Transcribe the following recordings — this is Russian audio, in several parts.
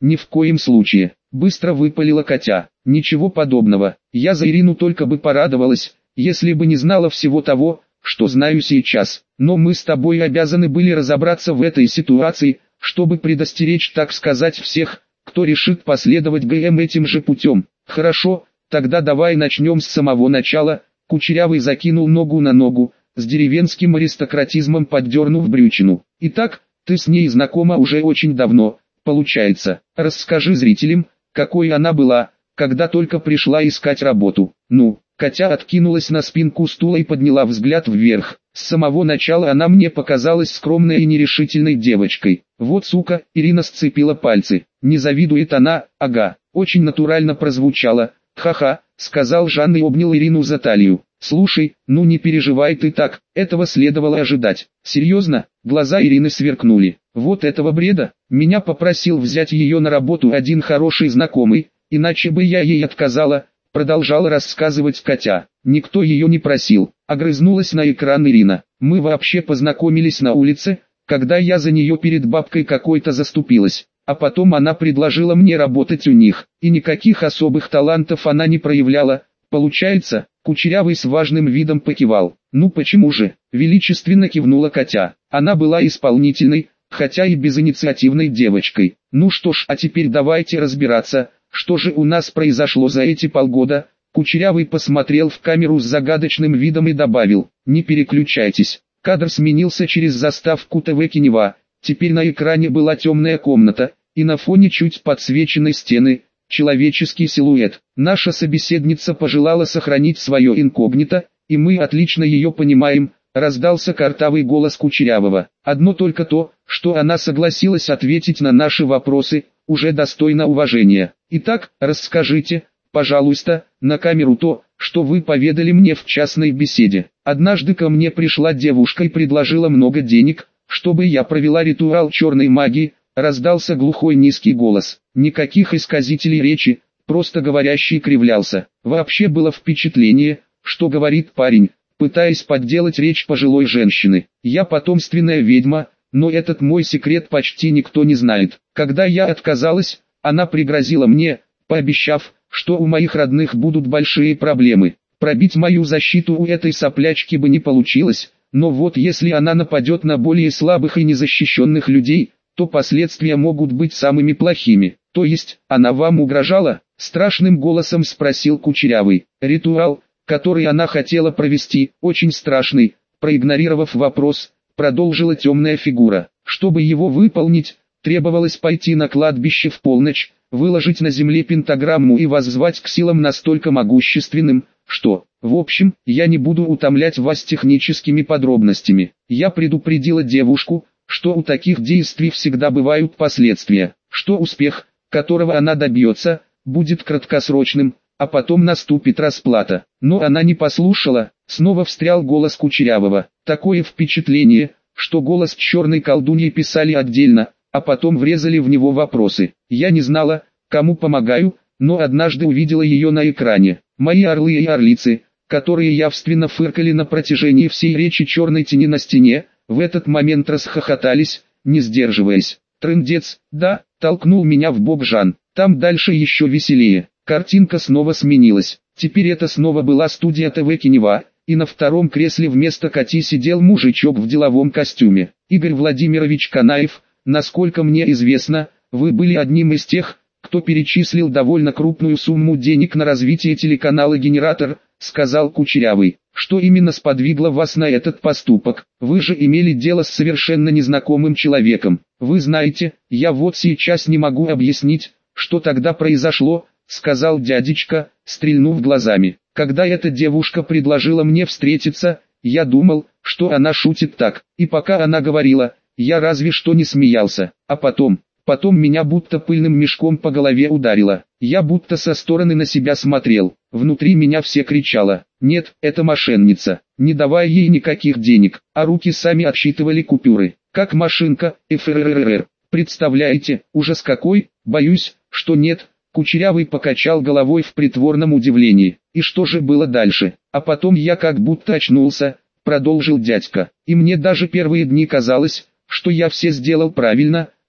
ни в коем случае, быстро выпалила Катя. Ничего подобного, я за Ирину только бы порадовалась, если бы не знала всего того, что знаю сейчас. Но мы с тобой обязаны были разобраться в этой ситуации, чтобы предостеречь, так сказать, всех, кто решит последовать этим же путем. Хорошо, тогда давай начнем с самого начала. Кучерявый закинул ногу на ногу, с деревенским аристократизмом поддернув брючину. Итак, ты с ней знакома уже очень давно, получается. Расскажи зрителям, какой она была, когда только пришла искать работу. Ну, Катя откинулась на спинку стула и подняла взгляд вверх. С самого начала она мне показалась скромной и нерешительной девочкой. Вот сука, Ирина сцепила пальцы. Не завидует она, ага, очень натурально прозвучало. Ха-ха, сказал Жан и обнял Ирину за талию. Слушай, ну не переживай ты так, этого следовало ожидать. Серьезно? Глаза Ирины сверкнули. Вот этого бреда, меня попросил взять ее на работу один хороший знакомый, иначе бы я ей отказала, продолжала рассказывать Катя. Никто ее не просил, огрызнулась на экран Ирина. Мы вообще познакомились на улице, когда я за нее перед бабкой какой-то заступилась. А потом она предложила мне работать у них, и никаких особых талантов она не проявляла. Получается, Кучерявый с важным видом покивал. Ну почему же, величественно кивнула Катя. Она была исполнительной, хотя и безинициативной девочкой. Ну что ж, а теперь давайте разбираться, что же у нас произошло за эти полгода. Кучерявый посмотрел в камеру с загадочным видом и добавил: не переключайтесь. Кадр сменился через заставку ТВ Кинева. Теперь на экране была темная комната, и на фоне чуть подсвеченной стены человеческий силуэт. Наша собеседница пожелала сохранить свое инкогнито, и мы отлично ее понимаем, раздался картавый голос Кучерявого. Одно только то, что она согласилась ответить на наши вопросы, уже достойно уважения. Итак, расскажите, пожалуйста, на камеру то, что вы поведали мне в частной беседе. Однажды ко мне пришла девушка и предложила много денег, чтобы я провела ритуал черной магии. Раздался глухой низкий голос. Никаких исказителей речи, просто говорящий кривлялся. Вообще было впечатление, что говорит парень, пытаясь подделать речь пожилой женщины. Я потомственная ведьма, но этот мой секрет почти никто не знает. Когда я отказалась, она пригрозила мне, пообещав, что у моих родных будут большие проблемы. Пробить мою защиту у этой соплячки бы не получилось, но вот если она нападет на более слабых и незащищенных людей, то последствия могут быть самыми плохими. То есть, она вам угрожала? Страшным голосом спросил Кучерявый. Ритуал, который она хотела провести, очень страшный. Проигнорировав вопрос, продолжила темная фигура. Чтобы его выполнить, требовалось пойти на кладбище в полночь, выложить на земле пентаграмму и воззвать к силам настолько могущественным, что, в общем, я не буду утомлять вас техническими подробностями. Я предупредила девушку, что у таких действий всегда бывают последствия, что успех, которого она добьется, будет краткосрочным, а потом наступит расплата. Но она не послушала, снова встрял голос Кучерявого. Такое впечатление, что голос черной колдуньи писали отдельно, а потом врезали в него вопросы. Я не знала, кому помогаю, но однажды увидела ее на экране. Мои орлы и орлицы, которые явственно фыркали на протяжении всей речи черной тени на стене, в этот момент расхохотались, не сдерживаясь. Трындец, да, толкнул меня в бок Жан. Там дальше еще веселее. Картинка снова сменилась. Теперь это снова была студия ТВ Кинева, и на втором кресле вместо Кати сидел мужичок в деловом костюме. Игорь Владимирович Канаев, насколько мне известно, вы были одним из тех, кто перечислил довольно крупную сумму денег на развитие телеканала «Генератор», сказал Кучерявый. Что именно сподвигло вас на этот поступок? Вы же имели дело с совершенно незнакомым человеком. Вы знаете, я вот сейчас не могу объяснить, что тогда произошло, сказал дядечка, стрельнув глазами. Когда эта девушка предложила мне встретиться, я думал, что она шутит так. И пока она говорила, я разве что не смеялся. А потом меня будто пыльным мешком по голове ударило. Я будто со стороны на себя смотрел. Внутри меня все кричало: нет, это мошенница, не давай ей никаких денег, а руки сами отсчитывали купюры, как машинка, ФРРР. Представляете, ужас какой, боюсь, что нет. Кучерявый покачал головой в притворном удивлении. И что же было дальше? А потом я как будто очнулся, продолжил дядька, и мне даже первые дни казалось, что я все сделал правильно.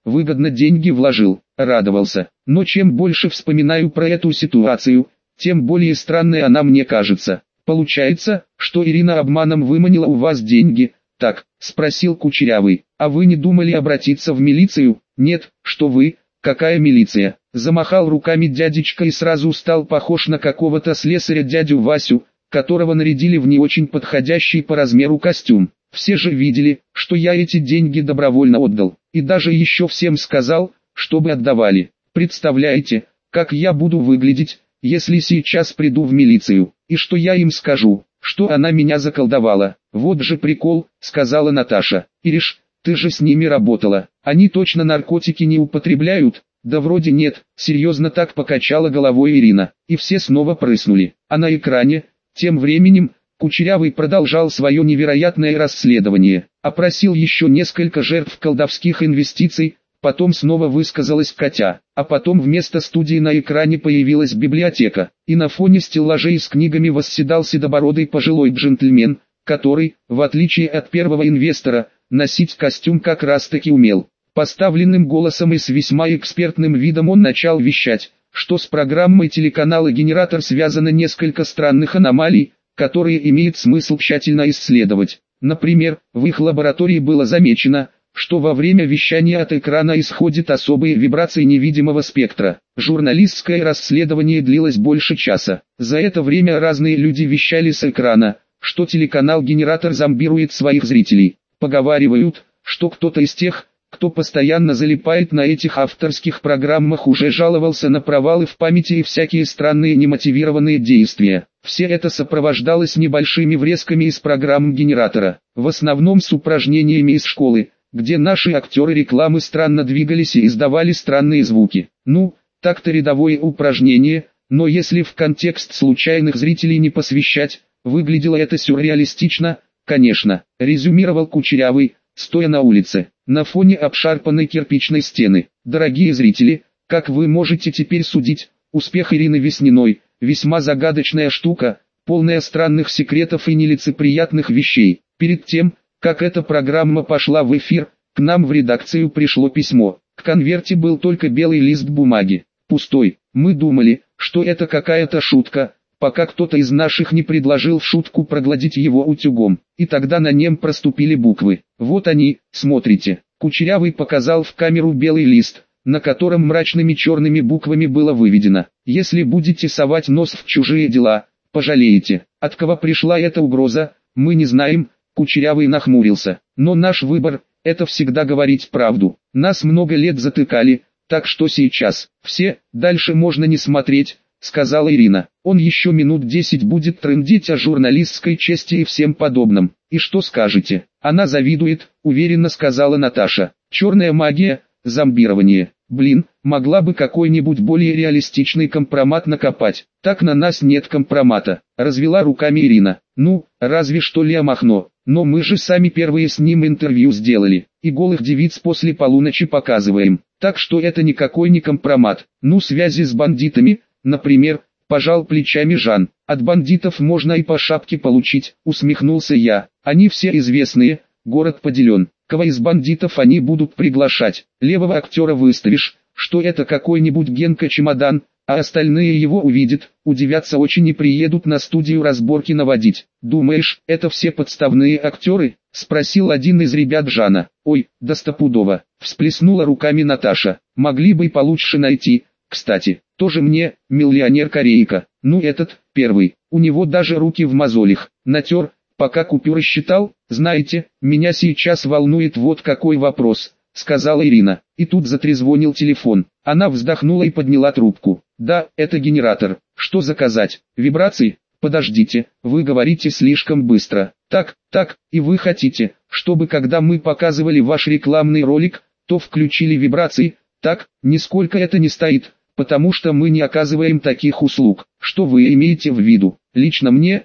выгодно деньги вложил, радовался. Но чем больше вспоминаю про эту ситуацию, тем более странной она мне кажется. Получается, что Ирина обманом выманила у вас деньги, так? Спросил Кучерявый. А вы не думали обратиться в милицию? Нет, что вы, какая милиция? Замахал руками дядечка и сразу стал похож на какого-то слесаря дядю Васю, которого нарядили в не очень подходящий по размеру костюм. Все же видели, что я эти деньги добровольно отдал, и даже еще всем сказал, чтобы отдавали. Представляете, как я буду выглядеть, если сейчас приду в милицию, и что я им скажу, что она меня заколдовала. Вот же прикол, сказала Наташа. Ириш, ты же с ними работала, они точно наркотики не употребляют? Да вроде нет, серьезно так покачала головой Ирина, и все снова прыснули. А на экране, тем временем, Кучерявый продолжал свое невероятное расследование, опросил еще несколько жертв колдовских инвестиций, потом снова высказалась Катя, а потом вместо студии на экране появилась библиотека, и на фоне стеллажей с книгами восседал седобородый пожилой джентльмен, который, в отличие от первого инвестора, носить костюм как раз таки умел. Поставленным голосом и с весьма экспертным видом он начал вещать, что с программой телеканала «Генератор» связано несколько странных аномалий, которые имеет смысл тщательно исследовать. Например, в их лаборатории было замечено, что во время вещания от экрана исходят особые вибрации невидимого спектра. Журналистское расследование длилось больше часа. За это время разные люди вещали с экрана, что телеканал «Генератор» зомбирует своих зрителей. Поговаривают, что кто-то из тех, кто постоянно залипает на этих авторских программах, уже жаловался на провалы в памяти и всякие странные немотивированные действия. Все это сопровождалось небольшими врезками из программ «Генератора», в основном с упражнениями из школы, где наши актеры рекламы странно двигались и издавали странные звуки. Ну, так-то рядовое упражнение, но если в контекст случайных зрителей не посвящать, выглядело это сюрреалистично, конечно, резюмировал Кучерявый, стоя на улице, на фоне обшарпанной кирпичной стены. Дорогие зрители, как вы можете теперь судить, успех Ирины Весниной – весьма загадочная штука, полная странных секретов и нелицеприятных вещей. Перед тем, как эта программа пошла в эфир, к нам в редакцию пришло письмо. В конверте был только белый лист бумаги, пустой. Мы думали, что это какая-то шутка, пока кто-то из наших не предложил в шутку прогладить его утюгом, и тогда на нем проступили буквы. Вот они, смотрите. Кучерявый показал в камеру белый лист, на котором мрачными черными буквами было выведено: «Если будете совать нос в чужие дела, пожалеете». От кого пришла эта угроза, мы не знаем. Кучерявый нахмурился. Но наш выбор – это всегда говорить правду. Нас много лет затыкали, так что сейчас все, дальше можно не смотреть, сказала Ирина. Он еще минут 10 будет трындеть о журналистской чести и всем подобном. И что скажете? Она завидует, уверенно сказала Наташа. Черная магия, зомбирование. Блин, могла бы какой-нибудь более реалистичный компромат накопать. Так на нас нет компромата, развела руками Ирина. Ну, разве что Лео Махно. Но мы же сами первые с ним интервью сделали, и голых девиц после полуночи показываем. Так что это никакой не компромат. Ну, связи с бандитами, например, пожал плечами Жан. От бандитов можно и по шапке получить, усмехнулся я. Они все известные, город поделен. Кого из бандитов они будут приглашать? Левого актера выставишь, что это какой-нибудь Генка Чемодан, а остальные его увидят, удивятся очень и приедут на студию разборки наводить. Думаешь, это все подставные актеры? Спросил один из ребят Жана. Ой, да стопудово, всплеснула руками Наташа. Могли бы и получше найти, кстати. Тоже мне, миллионер Корейка. Ну этот, первый, у него даже руки в мозолях. Натер, пока купюры считал. Знаете, меня сейчас волнует вот какой вопрос, сказала Ирина. И тут затрезвонил телефон. Она вздохнула и подняла трубку. Да, это генератор. Что заказать? Вибрации? Подождите, вы говорите слишком быстро. Так, и вы хотите, чтобы когда мы показывали ваш рекламный ролик, то включили вибрации? Так, нисколько это не стоит, потому что мы не оказываем таких услуг. Что вы имеете в виду? Лично мне,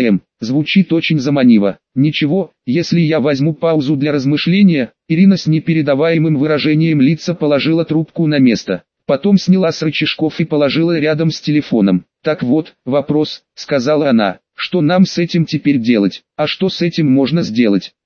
звучит очень заманчиво. Ничего, если я возьму паузу для размышления. Ирина с непередаваемым выражением лица положила трубку на место. Потом сняла с рычажков и положила рядом с телефоном. Так вот, вопрос, сказала она, что нам с этим теперь делать? А что с этим можно сделать?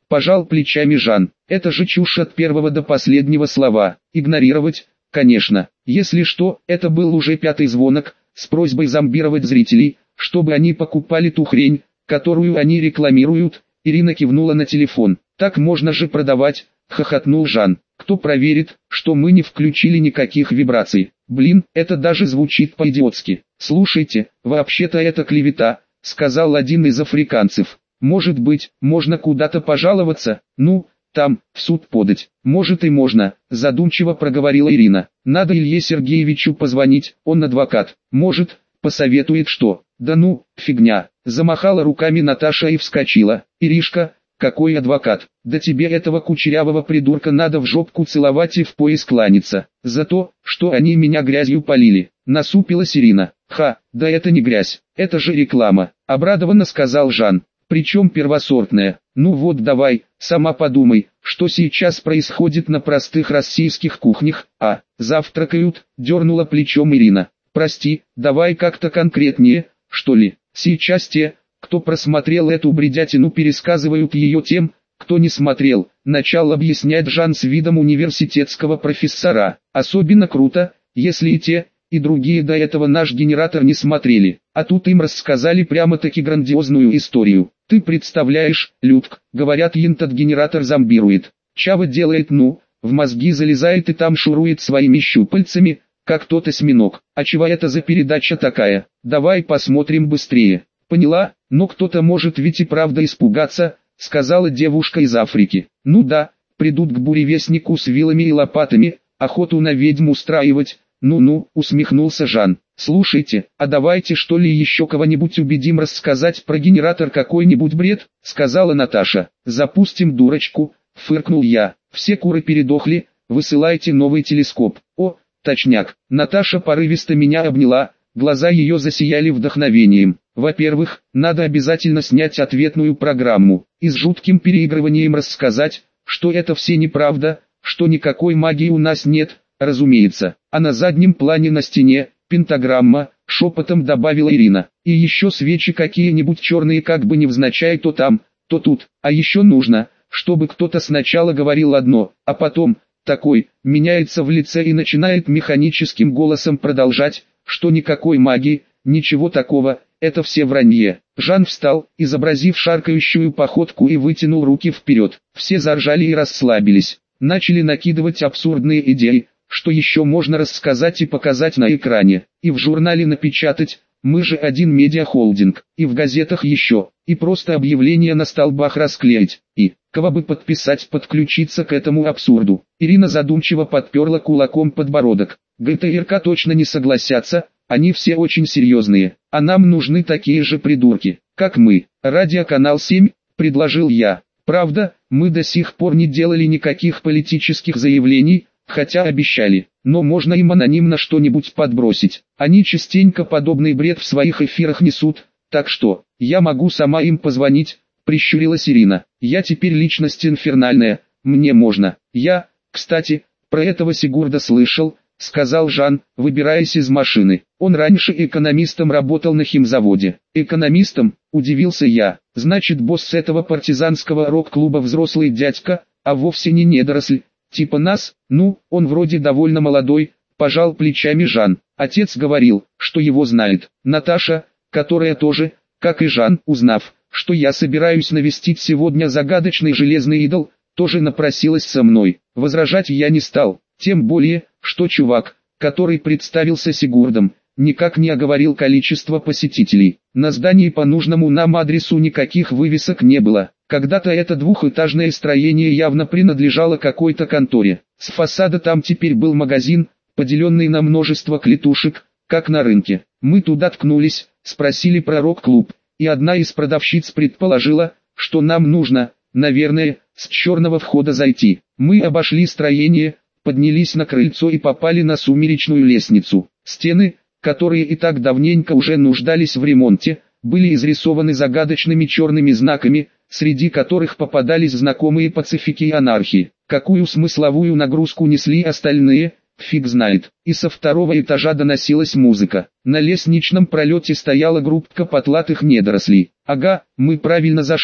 Пожал плечами Жан. Это же чушь от первого до последнего слова. Игнорировать, конечно. Если что, это был уже 5-й звонок, с просьбой зомбировать зрителей, чтобы они покупали ту хрень, которую они рекламируют. Ирина кивнула на телефон. Так можно же продавать, хохотнул Жан. Кто проверит, что мы не включили никаких вибраций? Блин, это даже звучит по-идиотски. Слушайте, вообще-то это клевета, сказал один из африканцев. Может быть, можно куда-то пожаловаться? Ну, там, в суд подать. Может и можно, задумчиво проговорила Ирина. Надо Илье Сергеевичу позвонить, он адвокат. Может, посоветует что? Да ну, фигня. Замахала руками Наташа и вскочила. Иришка, какой адвокат? Да тебе этого кучерявого придурка надо в жопку целовать и в пояс кланяться. За то, что они меня грязью полили. Насупилась Ирина. Ха, да это не грязь, это же реклама. Обрадованно сказал Жан. Причем первосортная. Ну вот давай, сама подумай, что сейчас происходит на простых российских кухнях, завтракают, дернула плечом Ирина. Прости, давай как-то конкретнее, что ли. Сейчас те, кто просмотрел эту бредятину, пересказывают ее тем, кто не смотрел. Начал объяснять Жан с видом университетского профессора. Особенно круто, если и те, и другие до этого наш генератор не смотрели. А тут им рассказали прямо-таки грандиозную историю. Ты представляешь, Людк, говорят, этот генератор зомбирует. Чава делает в мозги залезает и там шурует своими щупальцами, как тот осьминог. А чего это за передача такая? Давай посмотрим быстрее. Поняла, но кто-то может ведь и правда испугаться, сказала девушка из Африки. Ну да, придут к буревестнику с вилами и лопатами, охоту на ведьм устраивать. Ну-ну, усмехнулся Жан. Слушайте, а давайте что ли еще кого-нибудь убедим рассказать про генератор какой-нибудь бред, сказала Наташа. Запустим дурочку, фыркнул я. Все куры передохли, высылайте новый телескоп. О, точняк. Наташа порывисто меня обняла, глаза ее засияли вдохновением. Во-первых, надо обязательно снять ответную программу, и с жутким переигрыванием рассказать, что это все неправда, что никакой магии у нас нет, разумеется. А на заднем плане на стене, пентаграмма, шепотом добавила Ирина. И еще свечи какие-нибудь черные, как бы невзначай то там, то тут. А еще нужно, чтобы кто-то сначала говорил одно, а потом, такой, меняется в лице и начинает механическим голосом продолжать, что никакой магии, ничего такого, это все вранье. Жан встал, изобразив шаркающую походку, и вытянул руки вперед. Все заржали и расслабились. Начали накидывать абсурдные идеи, что еще можно рассказать и показать на экране, и в журнале напечатать, мы же один медиахолдинг, и в газетах еще, и просто объявления на столбах расклеить, и, кого бы подписать, подключиться к этому абсурду. Ирина задумчиво подперла кулаком подбородок. ГТРК точно не согласятся, они все очень серьезные, а нам нужны такие же придурки, как мы. Радиоканал 7, предложил я. Правда, мы до сих пор не делали никаких политических заявлений, хотя обещали, но можно им анонимно что-нибудь подбросить. Они частенько подобный бред в своих эфирах несут, так что, я могу сама им позвонить, прищурилась Ирина. Я теперь личность инфернальная, мне можно. Я, кстати, про этого Сигурда слышал, сказал Жан, выбираясь из машины. Он раньше экономистом работал на химзаводе. Экономистом, удивился я. Значит, босс этого партизанского рок-клуба взрослый дядька, а вовсе не недоросль. Типа нас, он вроде довольно молодой, пожал плечами Жан. Отец говорил, что его знает. Наташа, которая тоже, как и Жан, узнав, что я собираюсь навестить сегодня загадочный железный идол, тоже напросилась со мной. Возражать я не стал, тем более, что чувак, который представился Сигурдом, никак не оговорил количество посетителей. На здании по нужному нам адресу никаких вывесок не было. Когда-то это двухэтажное строение явно принадлежало какой-то конторе. С фасада там теперь был магазин, поделенный на множество клетушек, как на рынке. Мы туда ткнулись, спросили про рок-клуб, и одна из продавщиц предположила, что нам нужно, наверное, с черного входа зайти. Мы обошли строение, поднялись на крыльцо и попали на сумеречную лестницу. Стены, которые и так давненько уже нуждались в ремонте, были изрисованы загадочными черными знаками, среди которых попадались знакомые пацифики и анархии. Какую смысловую нагрузку несли остальные, фиг знает. И со второго этажа доносилась музыка. На лестничном пролете стояла группка потлатых недорослей. Ага, мы правильно зашли,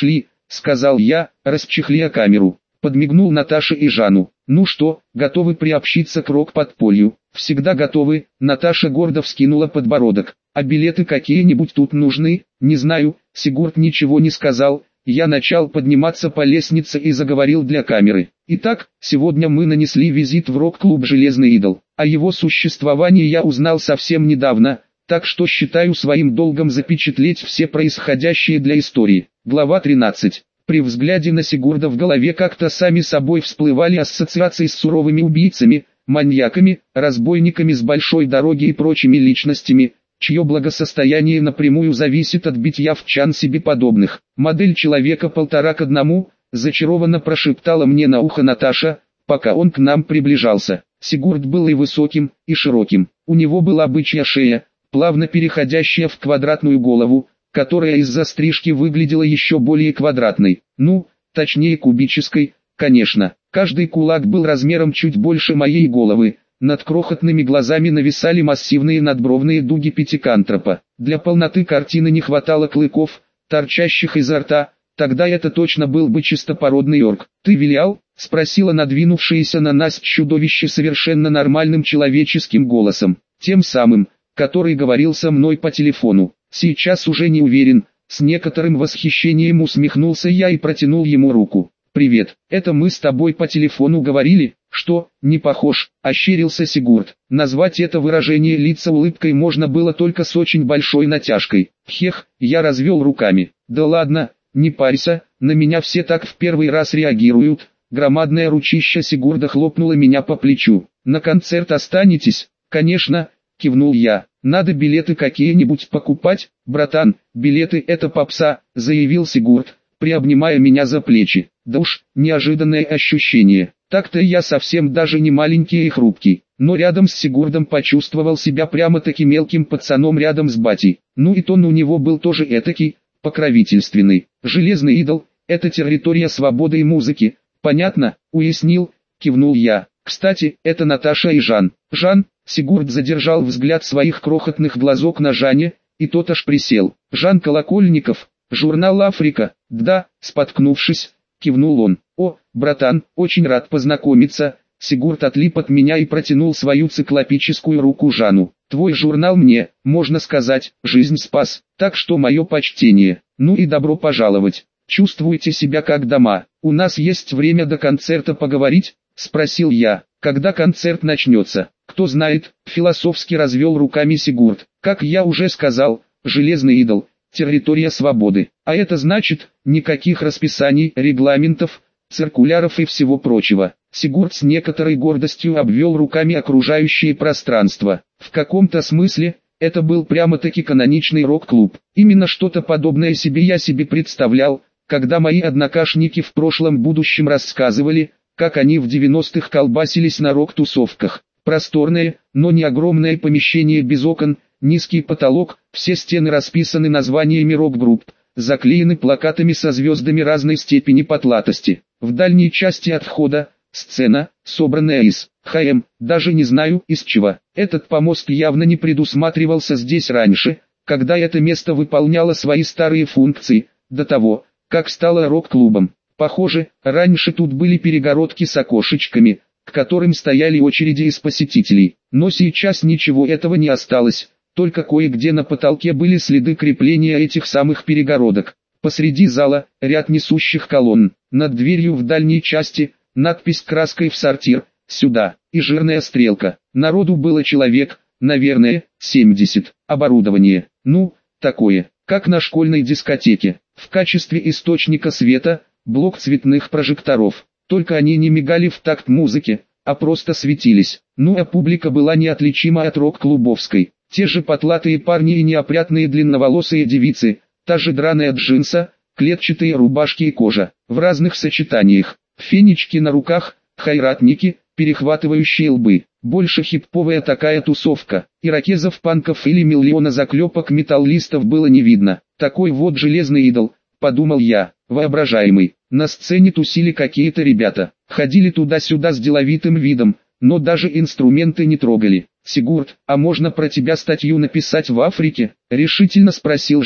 сказал я, расчехляя камеру. Подмигнул Наташе и Жану. Ну что, готовы приобщиться к рок-подполью? Всегда готовы, Наташа гордо вскинула подбородок. А билеты какие-нибудь тут нужны? Не знаю, Сигурд ничего не сказал. Я начал подниматься по лестнице и заговорил для камеры. Итак, сегодня мы нанесли визит в рок-клуб «Железный идол». О его существовании я узнал совсем недавно, так что считаю своим долгом запечатлеть все происходящее для истории. Глава 13. При взгляде на Сигурда в голове как-то сами собой всплывали ассоциации с суровыми убийцами, маньяками, разбойниками с большой дороги и прочими личностями, чье благосостояние напрямую зависит от битья в чан себе подобных. «Модель человека 1,5 к 1», зачарованно прошептала мне на ухо Наташа, пока он к нам приближался. Сигурд был и высоким, и широким. У него была бычья шея, плавно переходящая в квадратную голову, которая из-за стрижки выглядела еще более квадратной. Ну, точнее кубической, конечно. Каждый кулак был размером чуть больше моей головы. Над крохотными глазами нависали массивные надбровные дуги пятикантропа. Для полноты картины не хватало клыков, торчащих изо рта, тогда это точно был бы чистопородный орк. «Ты вилял?» — спросила надвинувшееся на нас чудовище совершенно нормальным человеческим голосом. Тем самым, который говорил со мной по телефону. Сейчас уже не уверен, с некоторым восхищением усмехнулся я и протянул ему руку. «Привет, это мы с тобой по телефону говорили?» «Что, не похож?» – ощерился Сигурд. Назвать это выражение лица улыбкой можно было только с очень большой натяжкой. «Хех», я развел руками. «Да ладно, не парься, на меня все так в первый раз реагируют». Громадное ручище Сигурда хлопнуло меня по плечу. «На концерт останетесь?» «Конечно», – кивнул я. «Надо билеты какие-нибудь покупать, братан, билеты это попса», – заявил Сигурд, приобнимая меня за плечи. Да уж, неожиданное ощущение. Так-то я совсем даже не маленький и хрупкий, но рядом с Сигурдом почувствовал себя прямо-таки мелким пацаном рядом с батей. Ну и тон у него был тоже этакий, покровительственный. «Железный идол – это территория свободы и музыки, понятно?» – уяснил, кивнул я. «Кстати, это Наташа и Жан». «Жан?» – Сигурд задержал взгляд своих крохотных глазок на Жане, и тот аж присел. «Жан Колокольников, журнал «Африка». «Да», споткнувшись, кивнул он. «О, братан, очень рад познакомиться». Сигурд отлип от меня и протянул свою циклопическую руку Жану. «Твой журнал мне, можно сказать, жизнь спас, так что мое почтение. Ну и добро пожаловать. Чувствуете себя как дома. У нас есть время до концерта поговорить?» — спросил я. «Когда концерт начнется?» «Кто знает», — философски развел руками Сигурд. «Как я уже сказал, железный идол, территория свободы. А это значит, никаких расписаний, регламентов, циркуляров и всего прочего». Сигурд с некоторой гордостью обвел руками окружающее пространство. В каком-то смысле, это был прямо-таки каноничный рок-клуб. Именно что-то подобное я себе представлял, когда мои однокашники в прошлом-будущем рассказывали, как они в 90-х колбасились на рок-тусовках. Просторное, но не огромное помещение без окон, низкий потолок, все стены расписаны названиями рок-групп, заклеены плакатами со звездами разной степени потлатости. В дальней части от входа – сцена, собранная из даже не знаю из чего. Этот помост явно не предусматривался здесь раньше, когда это место выполняло свои старые функции, до того, как стало рок-клубом. Похоже, раньше тут были перегородки с окошечками, к которым стояли очереди из посетителей. Но сейчас ничего этого не осталось, только кое-где на потолке были следы крепления этих самых перегородок. Посреди зала – ряд несущих колонн, над дверью в дальней части – надпись краской в сортир, сюда, и жирная стрелка. Народу было человек, наверное, 70. Оборудование, ну, такое, как на школьной дискотеке. В качестве источника света – блок цветных прожекторов. Только они не мигали в такт музыки, а просто светились. Ну а публика была неотличима от рок-клубовской. Те же потлатые парни и неопрятные длинноволосые девицы, та же драная джинса, клетчатые рубашки и кожа, в разных сочетаниях. Фенечки на руках, хайратники, перехватывающие лбы. Больше хип-повая такая тусовка. Ирокезов, панков или миллиона заклепок металлистов было не видно. Такой вот железный идол, подумал я, воображаемый. На сцене тусили какие-то ребята. Ходили туда-сюда с деловитым видом, но даже инструменты не трогали. «Сигурд, а можно про тебя статью написать в Африке?» – решительно спросил Жан.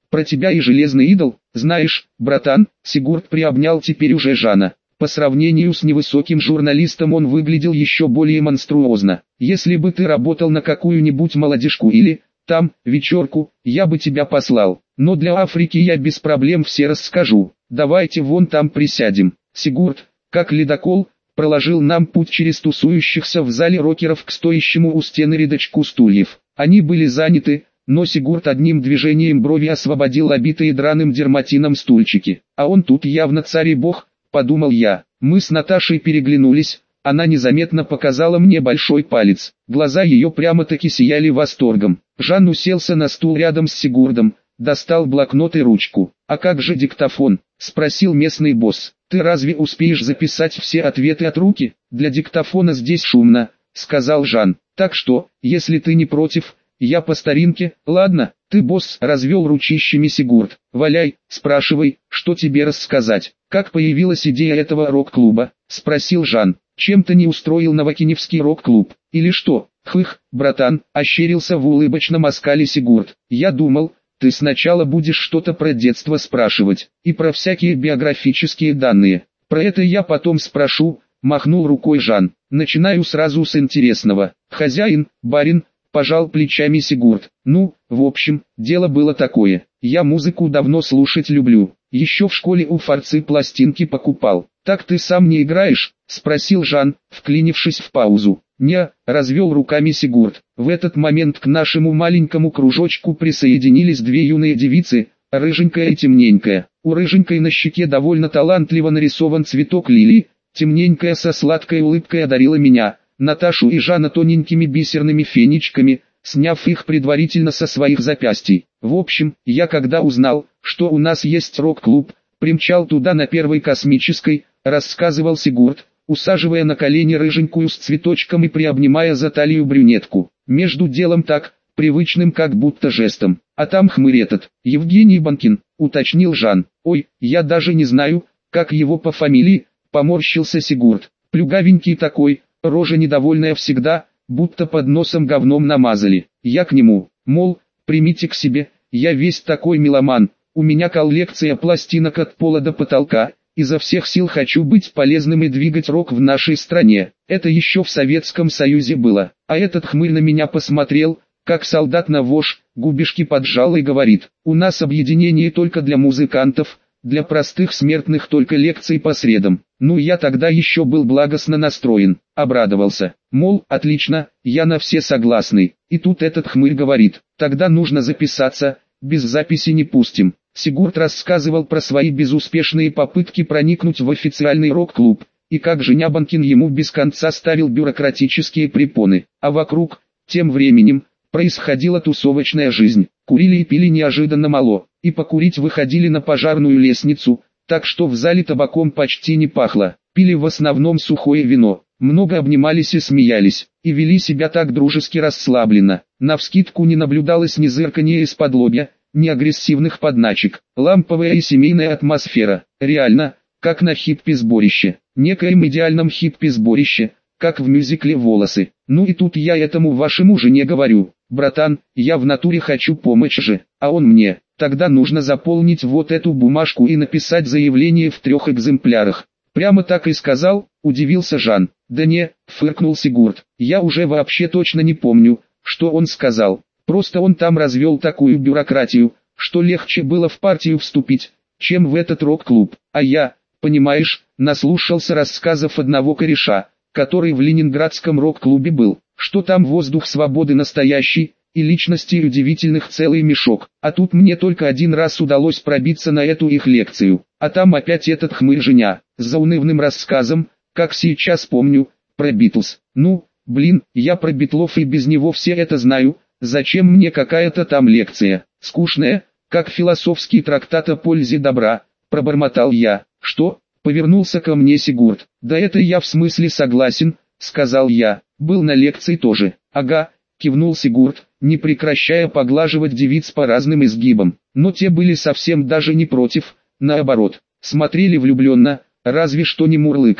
Про тебя и железный идол, знаешь, братан, Сигурд приобнял теперь уже Жана. По сравнению с невысоким журналистом он выглядел еще более монструозно. Если бы ты работал на какую-нибудь молодежку или, там, вечерку, я бы тебя послал. Но для Африки я без проблем все расскажу. Давайте вон там присядем. Сигурд, как ледокол, проложил нам путь через тусующихся в зале рокеров к стоящему у стены рядочку стульев. Они были заняты, но Сигурд одним движением брови освободил обитые драным дерматином стульчики. А он тут явно царь и бог, подумал я. Мы с Наташей переглянулись, она незаметно показала мне большой палец. Глаза ее прямо-таки сияли восторгом. Жан уселся на стул рядом с Сигурдом, достал блокнот и ручку. «А как же диктофон?» – спросил местный босс. «Ты разве успеешь записать все ответы от руки? Для диктофона здесь шумно», – сказал Жан. «Так что, если ты не против, я по старинке». «Ладно, ты босс», – развел ручищами Сигурд. «Валяй, спрашивай, что тебе рассказать». «Как появилась идея этого рок-клуба?» – спросил Жан. «Чем-то не устроил Новокиневский рок-клуб, или что?» «Хых, братан», – ощерился в улыбочном оскале Сигурд. «Я думал, ты сначала будешь что-то про детство спрашивать, и про всякие биографические данные. Про это я потом спрошу», – махнул рукой Жан. «Начинаю сразу с интересного. Хозяин, барин», – пожал плечами Сигурд. «Ну, в общем, дело было такое. Я музыку давно слушать люблю. Еще в школе у форцы пластинки покупал». «Так ты сам не играешь?» – спросил Жан, вклинившись в паузу. «Не», – развел руками Сигурд. В этот момент к нашему маленькому кружочку присоединились две юные девицы, рыженькая и темненькая. У рыженькой на щеке довольно талантливо нарисован цветок лилии, темненькая со сладкой улыбкой одарила меня, Наташу и Жана тоненькими бисерными фенечками, сняв их предварительно со своих запястий. В общем, я когда узнал, что у нас есть рок-клуб, примчал туда на первой космической, рассказывал Сигурд, усаживая на колени рыженькую с цветочком и приобнимая за талию брюнетку. Между делом так, привычным как будто жестом. «А там хмырь этот, Евгений Банкин», — уточнил Жан. «Ой, я даже не знаю, как его по фамилии», — поморщился Сигурд. «Плюгавенький такой, рожа недовольная всегда, будто под носом говном намазали. Я к нему, мол, примите к себе, я весь такой меломан, у меня коллекция пластинок от пола до потолка, изо всех сил хочу быть полезным и двигать рок в нашей стране». Это еще в Советском Союзе было. А этот хмырь на меня посмотрел, как солдат на вож, губишки поджал и говорит: «У нас объединение только для музыкантов, для простых смертных только лекции по средам». Ну я тогда еще был благостно настроен, обрадовался, мол, отлично, я на все согласный. И тут этот хмырь говорит: «Тогда нужно записаться, без записи не пустим». Сигурд рассказывал про свои безуспешные попытки проникнуть в официальный рок-клуб, и как Женя Банкин ему без конца ставил бюрократические препоны. А вокруг, тем временем, происходила тусовочная жизнь. Курили и пили неожиданно мало, и покурить выходили на пожарную лестницу, так что в зале табаком почти не пахло. Пили в основном сухое вино, много обнимались и смеялись, и вели себя так дружески расслабленно. Навскидку не наблюдалось ни зырканья из-под лобья, ни агрессивных подначек. Ламповая и семейная атмосфера. Реально, как на хиппи-сборище. Некоем идеальном хиппи-сборище, как в мюзикле «Волосы». Ну и тут я этому вашему жене говорю: «Братан, я в натуре хочу помочь же», а он мне: «Тогда нужно заполнить вот эту бумажку и написать заявление в 3 экземплярах». Прямо так и сказал, удивился Жан. «Да не», фыркнул Сигурд, «я уже вообще точно не помню, что он сказал. Просто он там развел такую бюрократию, что легче было в партию вступить, чем в этот рок-клуб. А я, понимаешь, наслушался рассказов одного кореша, который в ленинградском рок-клубе был, что там воздух свободы настоящий, и личностей удивительных целый мешок. А тут мне только один раз удалось пробиться на эту их лекцию, а там опять этот хмырь Женя, с заунывным рассказом, как сейчас помню, про Битлз. Ну, блин, я про Битлов и без него все это знаю, зачем мне какая-то там лекция, скучная, как философский трактат о пользе добра», пробормотал я. «Что?» — повернулся ко мне Сигурд. «Да это я в смысле согласен», — сказал я, «был на лекции тоже». «Ага», — кивнул Сигурд, не прекращая поглаживать девиц по разным изгибам. Но те были совсем даже не против, наоборот, смотрели влюбленно, разве что не мурлыкали.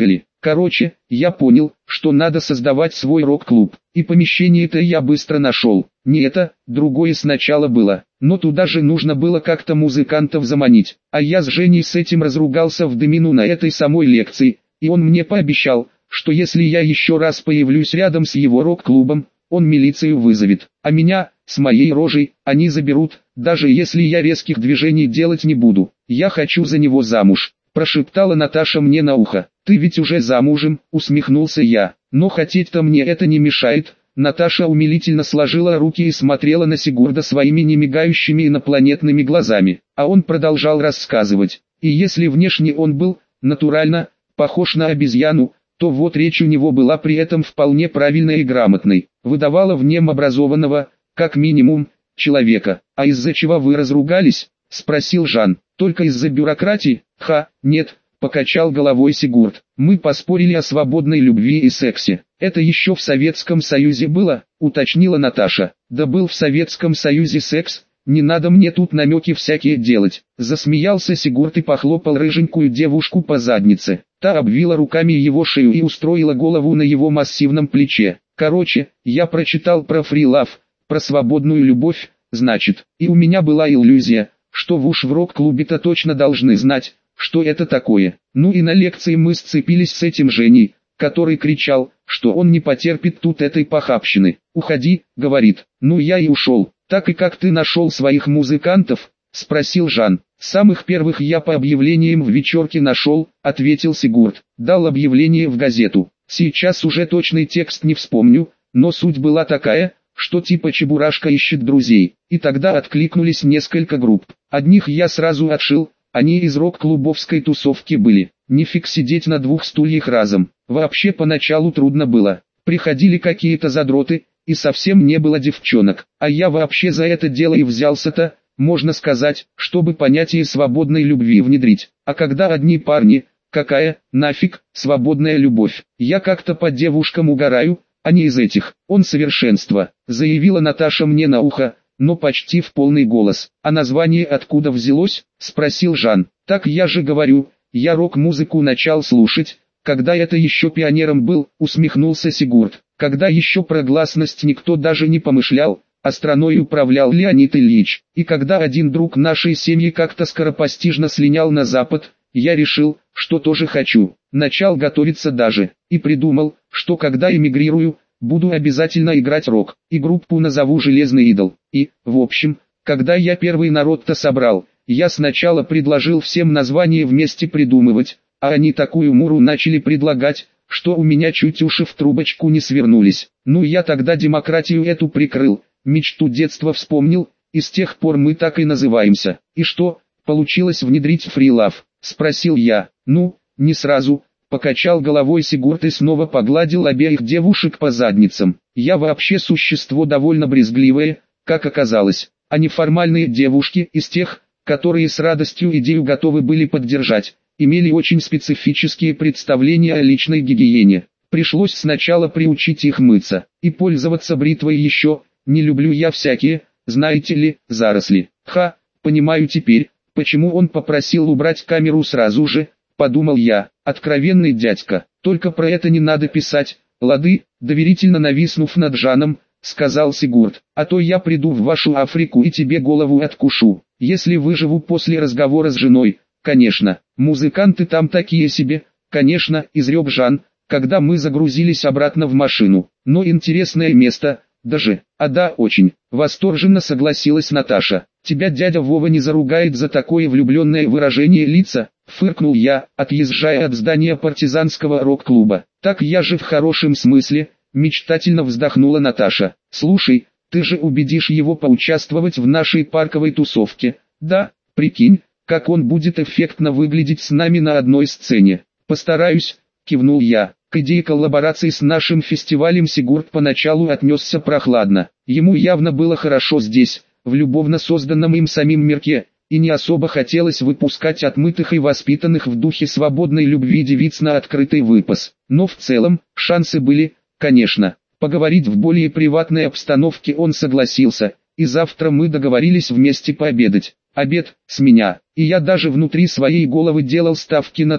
Короче, я понял, что надо создавать свой рок-клуб, и помещение-то я быстро нашел. Не это, другое сначала было, но туда же нужно было как-то музыкантов заманить, а я с Женей с этим разругался в домину на этой самой лекции, и он мне пообещал, что если я еще раз появлюсь рядом с его рок-клубом, он милицию вызовет, а меня, с моей рожей, они заберут, даже если я резких движений делать не буду. Я хочу за него замуж, прошептала Наташа мне на ухо. Ты ведь уже замужем, усмехнулся я, но хотеть-то мне это не мешает. Наташа умилительно сложила руки и смотрела на Сигурда своими немигающими инопланетными глазами, а он продолжал рассказывать. И если внешне он был, натурально, похож на обезьяну, то вот речь у него была при этом вполне правильной и грамотной, выдавала в нем образованного, как минимум, человека. А из-за чего вы разругались? Спросил Жан. Только из-за бюрократии? Нет, покачал головой Сигурд. Мы поспорили о свободной любви и сексе. Это еще в Советском Союзе было, уточнила Наташа. Да был в Советском Союзе секс, не надо мне тут намеки всякие делать. Засмеялся Сигурд и похлопал рыженькую девушку по заднице. Та обвила руками его шею и устроила голову на его массивном плече. Короче, я прочитал про фрилав, про свободную любовь, значит, и у меня была иллюзия, что в рок-клубе-то точно должны знать, что это такое. Ну и на лекции мы сцепились с этим Женей, который кричал, что он не потерпит тут этой похабщины. «Уходи», — говорит. Ну я и ушел. «Так и как ты нашел своих музыкантов?» — спросил Жан. «Самых первых я по объявлениям в вечерке нашел», — ответил Сигурд. «Дал объявление в газету. Сейчас уже точный текст не вспомню, но суть была такая, что типа Чебурашка ищет друзей. И тогда откликнулись несколько групп. Одних я сразу отшил, они из рок-клубовской тусовки были. Нифиг сидеть на двух стульях разом. Вообще поначалу трудно было. Приходили какие-то задроты, и совсем не было девчонок. А я вообще за это дело и взялся-то, можно сказать, чтобы понятие свободной любви внедрить. А когда одни парни, какая, нафиг, свободная любовь? Я как-то по девушкам угораю, а не из этих. Он совершенство, заявила Наташа мне на ухо, но почти в полный голос. А название откуда взялось? Спросил Жан. Так я же говорю, я рок-музыку начал слушать, когда это еще пионером был, усмехнулся Сигурд. Когда еще про гласность никто даже не помышлял, а страной управлял Леонид Ильич. И когда один друг нашей семьи как-то скоропостижно слинял на запад, я решил, что тоже хочу. Начал готовиться даже, и придумал, что когда эмигрирую, буду обязательно играть рок, и группу назову «Железный идол». И, в общем, когда я первый народ-то собрал, я сначала предложил всем название вместе придумывать, а они такую муру начали предлагать, что у меня чуть уши в трубочку не свернулись. Ну я тогда демократию эту прикрыл, мечту детства вспомнил, и с тех пор мы так и называемся. И что, получилось внедрить фрилав? Спросил я. Ну, не сразу, покачал головой Сигурд и снова погладил обеих девушек по задницам. Я вообще существо довольно брезгливое, как оказалось, а неформальные девушки из тех, которые с радостью идею готовы были поддержать, имели очень специфические представления о личной гигиене. Пришлось сначала приучить их мыться и пользоваться бритвой еще. Не люблю я всякие, знаете ли, заросли. Понимаю теперь, почему он попросил убрать камеру сразу же, подумал я. Откровенный дядька, только про это не надо писать. Лады, доверительно нависнув над Жаном, сказал Сигурд, а то я приду в вашу Африку и тебе голову откушу, если выживу после разговора с женой. Конечно, музыканты там такие себе, конечно, изрек Жан, когда мы загрузились обратно в машину. Но интересное место, даже, да, очень, восторженно согласилась Наташа. Тебя дядя Вова не заругает за такое влюбленное выражение лица, фыркнул я, отъезжая от здания партизанского рок-клуба. Так я же в хорошем смысле, мечтательно вздохнула Наташа. Слушай, ты же убедишь его поучаствовать в нашей парковой тусовке, да, прикинь, как он будет эффектно выглядеть с нами на одной сцене. Постараюсь, кивнул я. К идее коллаборации с нашим фестивалем Сигурд поначалу отнесся прохладно. Ему явно было хорошо здесь, в любовно созданном им самим мирке, и не особо хотелось выпускать отмытых и воспитанных в духе свободной любви девиц на открытый выпас. Но в целом, шансы были, конечно. Поговорить в более приватной обстановке он согласился, и завтра мы договорились вместе пообедать. Обед с меня, и я даже внутри своей головы делал ставки на то,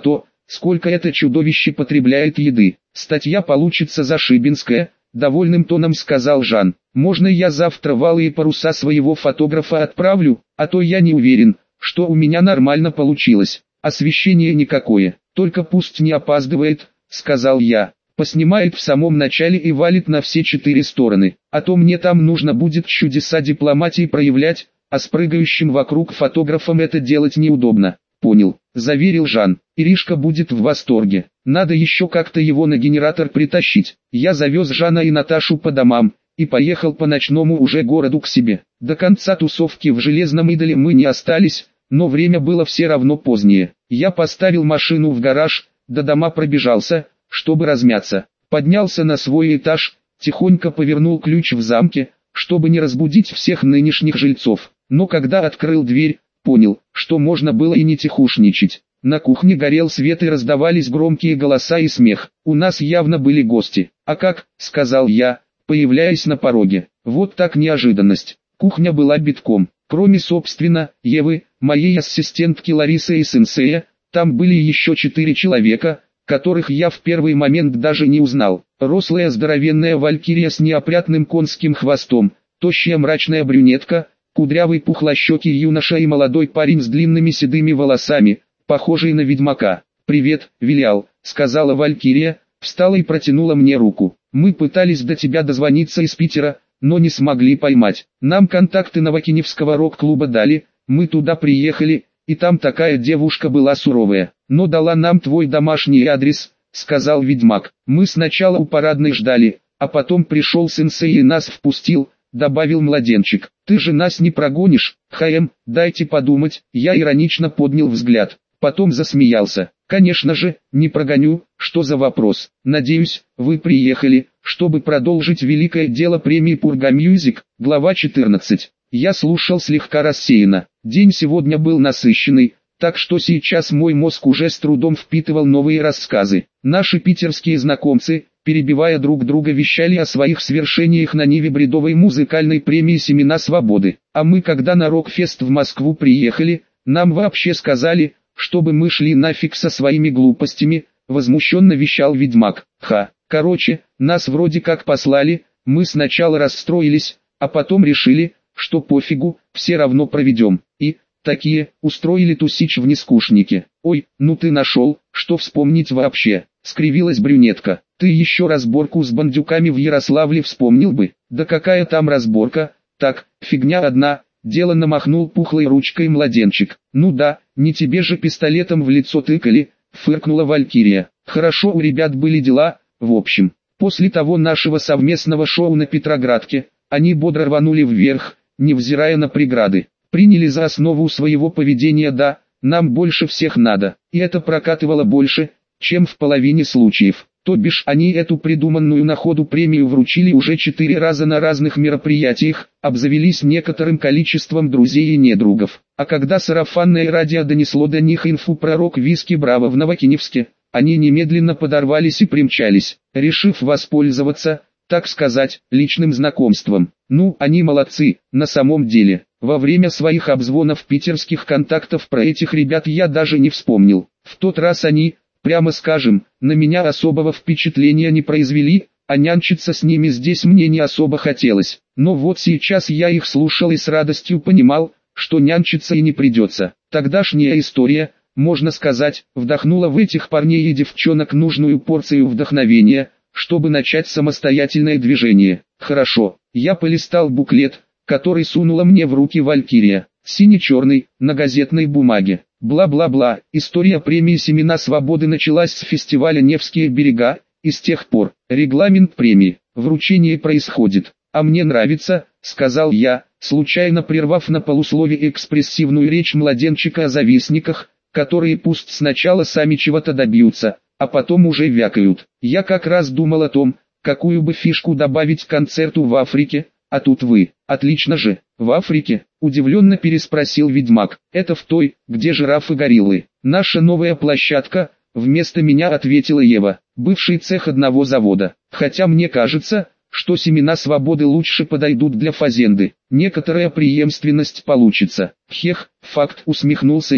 сколько это чудовище потребляет еды. Статья получится зашибинская, довольным тоном сказал Жан. Можно я завтра валы и паруса своего фотографа отправлю, а то я не уверен, что у меня нормально получилось. Освещение никакое, только пусть не опаздывает, сказал я. Поснимает в самом начале и валит на все 4 стороны, а то мне там нужно будет чудеса дипломатии проявлять, а с прыгающим вокруг фотографом это делать неудобно. Понял, заверил Жан. Иришка будет в восторге. Надо еще как-то его на генератор притащить. Я завез Жана и Наташу по домам и поехал по ночному уже городу к себе. До конца тусовки в Железном Идоле мы не остались, но время было все равно позднее. Я поставил машину в гараж, до дома пробежался, чтобы размяться. Поднялся на свой этаж, тихонько повернул ключ в замке, чтобы не разбудить всех нынешних жильцов. Но когда открыл дверь, понял, что можно было и не тихушничать. На кухне горел свет и раздавались громкие голоса и смех. У нас явно были гости. «А как?» — сказал я, появляясь на пороге. Вот так неожиданность. Кухня была битком. Кроме, собственно, Евы, моей ассистентки Ларисы и сенсея, там были еще 4 человека, которых я в первый момент даже не узнал. Рослая здоровенная валькирия с неопрятным конским хвостом, тощая мрачная брюнетка, кудрявый пухлощекий юноша и молодой парень с длинными седыми волосами, похожий на ведьмака. «Привет, Вилиал», — сказала валькирия, встала и протянула мне руку. «Мы пытались до тебя дозвониться из Питера, но не смогли поймать. Нам контакты Новокиневского рок-клуба дали, мы туда приехали, и там такая девушка была суровая, но дала нам твой домашний адрес», — сказал ведьмак. «Мы сначала у парадной ждали, а потом пришел сенсей и нас впустил», — добавил младенчик. «Ты же нас не прогонишь, ХМ, дайте подумать». Я иронично поднял взгляд, потом засмеялся. «Конечно же, не прогоню, что за вопрос. Надеюсь, вы приехали, чтобы продолжить великое дело премии Purga Music». Глава 14. Я слушал слегка рассеянно. День сегодня был насыщенный, так что сейчас мой мозг уже с трудом впитывал новые рассказы. Наши питерские знакомцы, перебивая друг друга, вещали о своих свершениях на ниве бредовой музыкальной премии «Семена свободы». А мы, когда на рок-фест в Москву приехали, нам вообще сказали, чтобы мы шли нафиг со своими глупостями, возмущенно вещал ведьмак. Короче, нас вроде как послали, мы сначала расстроились, а потом решили, что пофигу, все равно проведем. И, такие, устроили тусич в Нескучнике. «Ой, ну ты нашел, что вспомнить вообще», — скривилась брюнетка. «Ты еще разборку с бандюками в Ярославле вспомнил бы». «Да какая там разборка, так, фигня одна», — деланно махнул пухлой ручкой младенчик. «Ну да, не тебе же пистолетом в лицо тыкали», — фыркнула валькирия. «Хорошо, у ребят были дела, в общем. После того нашего совместного шоу на Петроградке, они бодро рванули вверх, невзирая на преграды. Приняли за основу своего поведения «да, нам больше всех надо», и это прокатывало больше, чем в половине случаев. То бишь они эту придуманную на ходу премию вручили уже 4 раза на разных мероприятиях, обзавелись некоторым количеством друзей и недругов. А когда сарафанное радио донесло до них инфу про рок-виски «Браво» в Новокиневске, они немедленно подорвались и примчались, решив воспользоваться, так сказать, личным знакомством. Ну, они молодцы, на самом деле. Во время своих обзвонов питерских контактов про этих ребят я даже не вспомнил. В тот раз они, прямо скажем, на меня особого впечатления не произвели, а нянчиться с ними здесь мне не особо хотелось. Но вот сейчас я их слушал и с радостью понимал, что нянчиться и не придется. Тогдашняя история, можно сказать, вдохнула в этих парней и девчонок нужную порцию вдохновения, чтобы начать самостоятельное движение. Хорошо, я полистал буклет, который сунула мне в руки валькирия. Сине-черный, на газетной бумаге. Бла-бла-бла. История премии «Семена свободы» началась с фестиваля «Невские берега», и с тех пор регламент премии, вручение происходит. «А мне нравится», — сказал я, случайно прервав на полуслове экспрессивную речь младенчика о завистниках, которые пусть сначала сами чего-то добьются, а потом уже вякают. Я как раз думал о том, какую бы фишку добавить к концерту в Африке, а тут вы. Отлично же. В Африке? Удивленно переспросил ведьмак. Это в той, где жирафы-гориллы. Наша новая площадка, вместо меня ответила Ева, бывший цех одного завода. Хотя мне кажется, что «Семена свободы» лучше подойдут для фазенды. Некоторая преемственность получится. Хех, факт, усмехнулся я.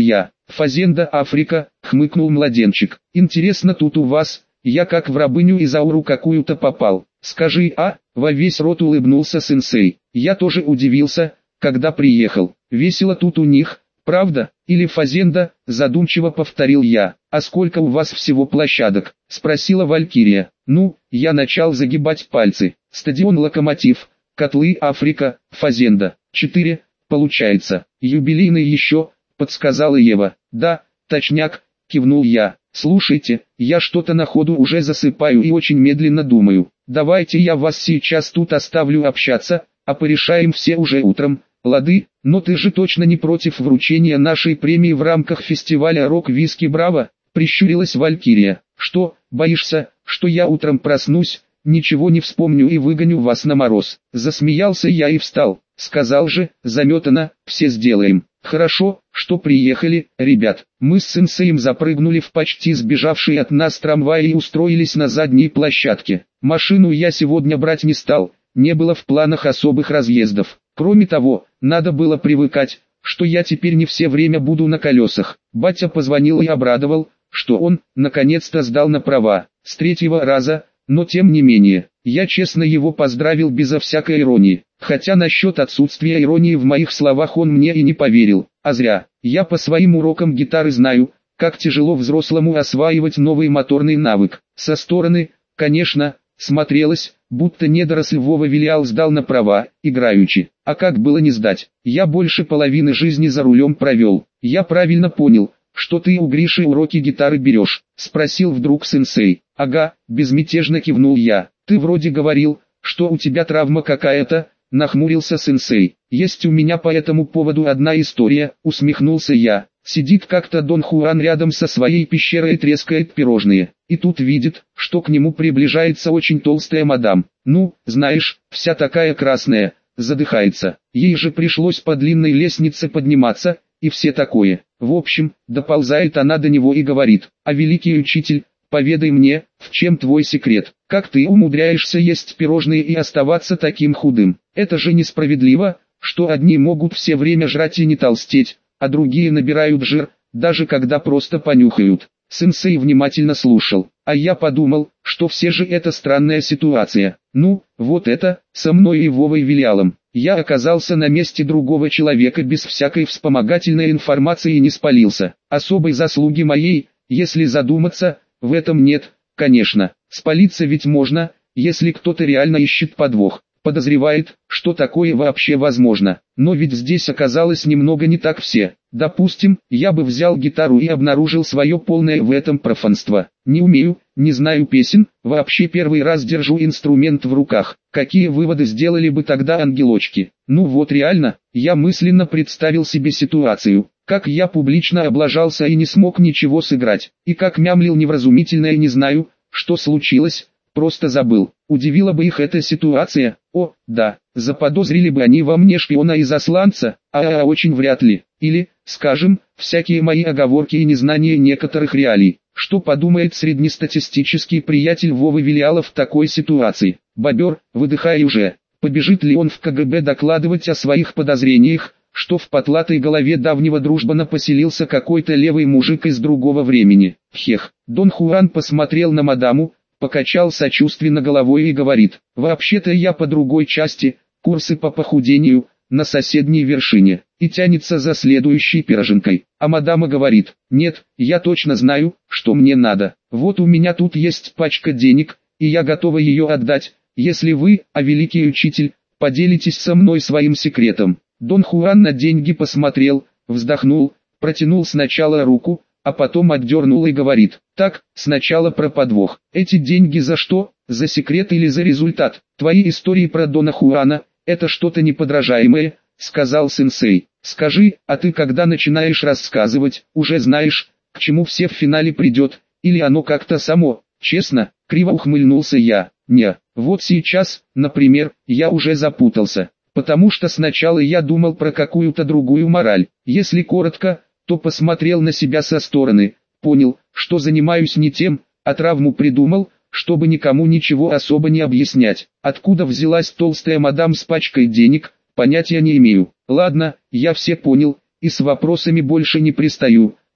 Фазенда Африка, хмыкнул младенчик. Интересно тут у вас, я как в рабыню Изауру какую-то попал. Скажи, во весь рот улыбнулся сенсей. Я тоже удивился, когда приехал. Весело тут у них, правда, или фазенда, задумчиво повторил я. А сколько у вас всего площадок? Спросила Валькирия. Ну, я начал загибать пальцы. Стадион Локомотив, котлы Африка, фазенда. 4, получается. Юбилейный еще, подсказала Ева. Да, точняк, кивнул я. Слушайте, я что-то на ходу уже засыпаю и очень медленно думаю. Давайте я вас сейчас тут оставлю общаться, а порешаем все уже утром. Лады, но ты же точно не против вручения нашей премии в рамках фестиваля «Рок-Виски Браво», прищурилась Валькирия. Что, боишься, что я утром проснусь, ничего не вспомню и выгоню вас на мороз? Засмеялся я и встал. Сказал же, заметано, все сделаем. Хорошо, что приехали, ребят. Мы с сенсеем запрыгнули в почти сбежавший от нас трамвай и устроились на задней площадке. Машину я сегодня брать не стал, не было в планах особых разъездов. Кроме того, надо было привыкать, что я теперь не все время буду на колесах. Батя позвонил и обрадовал, что он, наконец-то сдал на права, с 3-го раза, но тем не менее, я честно его поздравил безо всякой иронии. Хотя насчет отсутствия иронии в моих словах он мне и не поверил, а зря. Я по своим урокам гитары знаю, как тяжело взрослому осваивать новый моторный навык. Со стороны, конечно, смотрелось, будто недоросль Вова Вилиал сдал на права, играючи. А как было не сдать? Я больше половины жизни за рулем провел. Я правильно понял, что ты у Гриши уроки гитары берешь? Спросил вдруг сенсей. Ага, безмятежно кивнул я. Ты вроде говорил, что у тебя травма какая-то, нахмурился сенсей. Есть у меня по этому поводу одна история, усмехнулся я. Сидит как-то Дон Хуан рядом со своей пещерой и трескает пирожные. И тут видит, что к нему приближается очень толстая мадам. Ну, знаешь, вся такая красная, задыхается. Ей же пришлось по длинной лестнице подниматься, и все такое. В общем, доползает она до него и говорит: «А великий учитель, поведай мне, в чем твой секрет? Как ты умудряешься есть пирожные и оставаться таким худым? Это же несправедливо, что одни могут все время жрать и не толстеть, а другие набирают жир, даже когда просто понюхают». Сенсей внимательно слушал, а я подумал, что все же это странная ситуация. Ну, вот это, со мной и Вовой Вилиалом. Я оказался на месте другого человека без всякой вспомогательной информации и не спалился. Особой заслуги моей, если задуматься, в этом нет, конечно. Спалиться ведь можно, если кто-то реально ищет подвох, подозревает, что такое вообще возможно. Но ведь здесь оказалось немного не так все. Допустим, я бы взял гитару и обнаружил свое полное в этом профанство. Не умею, не знаю песен, вообще первый раз держу инструмент в руках. Какие выводы сделали бы тогда ангелочки? Ну вот реально, я мысленно представил себе ситуацию, как я публично облажался и не смог ничего сыграть, и как мямлил невразумительное «не знаю, что случилось, просто забыл». Удивила бы их эта ситуация? О, да, заподозрили бы они во мне шпиона и засланца? Очень вряд ли. Или, скажем, всякие мои оговорки и незнание некоторых реалий. Что подумает среднестатистический приятель Вовы Вилиала в такой ситуации? Бобер, выдыхай уже. Побежит ли он в КГБ докладывать о своих подозрениях, что в потлатой голове давнего дружбана поселился какой-то левый мужик из другого времени? Хех. Дон Хуан посмотрел на мадаму, покачал сочувственно головой и говорит: «Вообще-то я по другой части, курсы по похудению, на соседней вершине», и тянется за следующей пироженкой. А мадама говорит: «Нет, я точно знаю, что мне надо. Вот у меня тут есть пачка денег, и я готова ее отдать, если вы, великий учитель, поделитесь со мной своим секретом». Дон Хуан на деньги посмотрел, вздохнул, протянул сначала руку, а потом отдернул и говорит: «Так, сначала про подвох. Эти деньги за что? За секрет или за результат? Твои истории про Дона Хуана – это что-то неподражаемое», – сказал сенсей. «Скажи, а ты когда начинаешь рассказывать, уже знаешь, к чему все в финале придет, или оно как-то само?» «Честно», – криво ухмыльнулся я. «Не, вот сейчас, например, я уже запутался, потому что сначала я думал про какую-то другую мораль. Если коротко, то посмотрел на себя со стороны, понял, что занимаюсь не тем, а травму придумал, чтобы никому ничего особо не объяснять. Откуда взялась толстая мадам с пачкой денег, понятия не имею. Ладно, я все понял, и с вопросами больше не пристаю.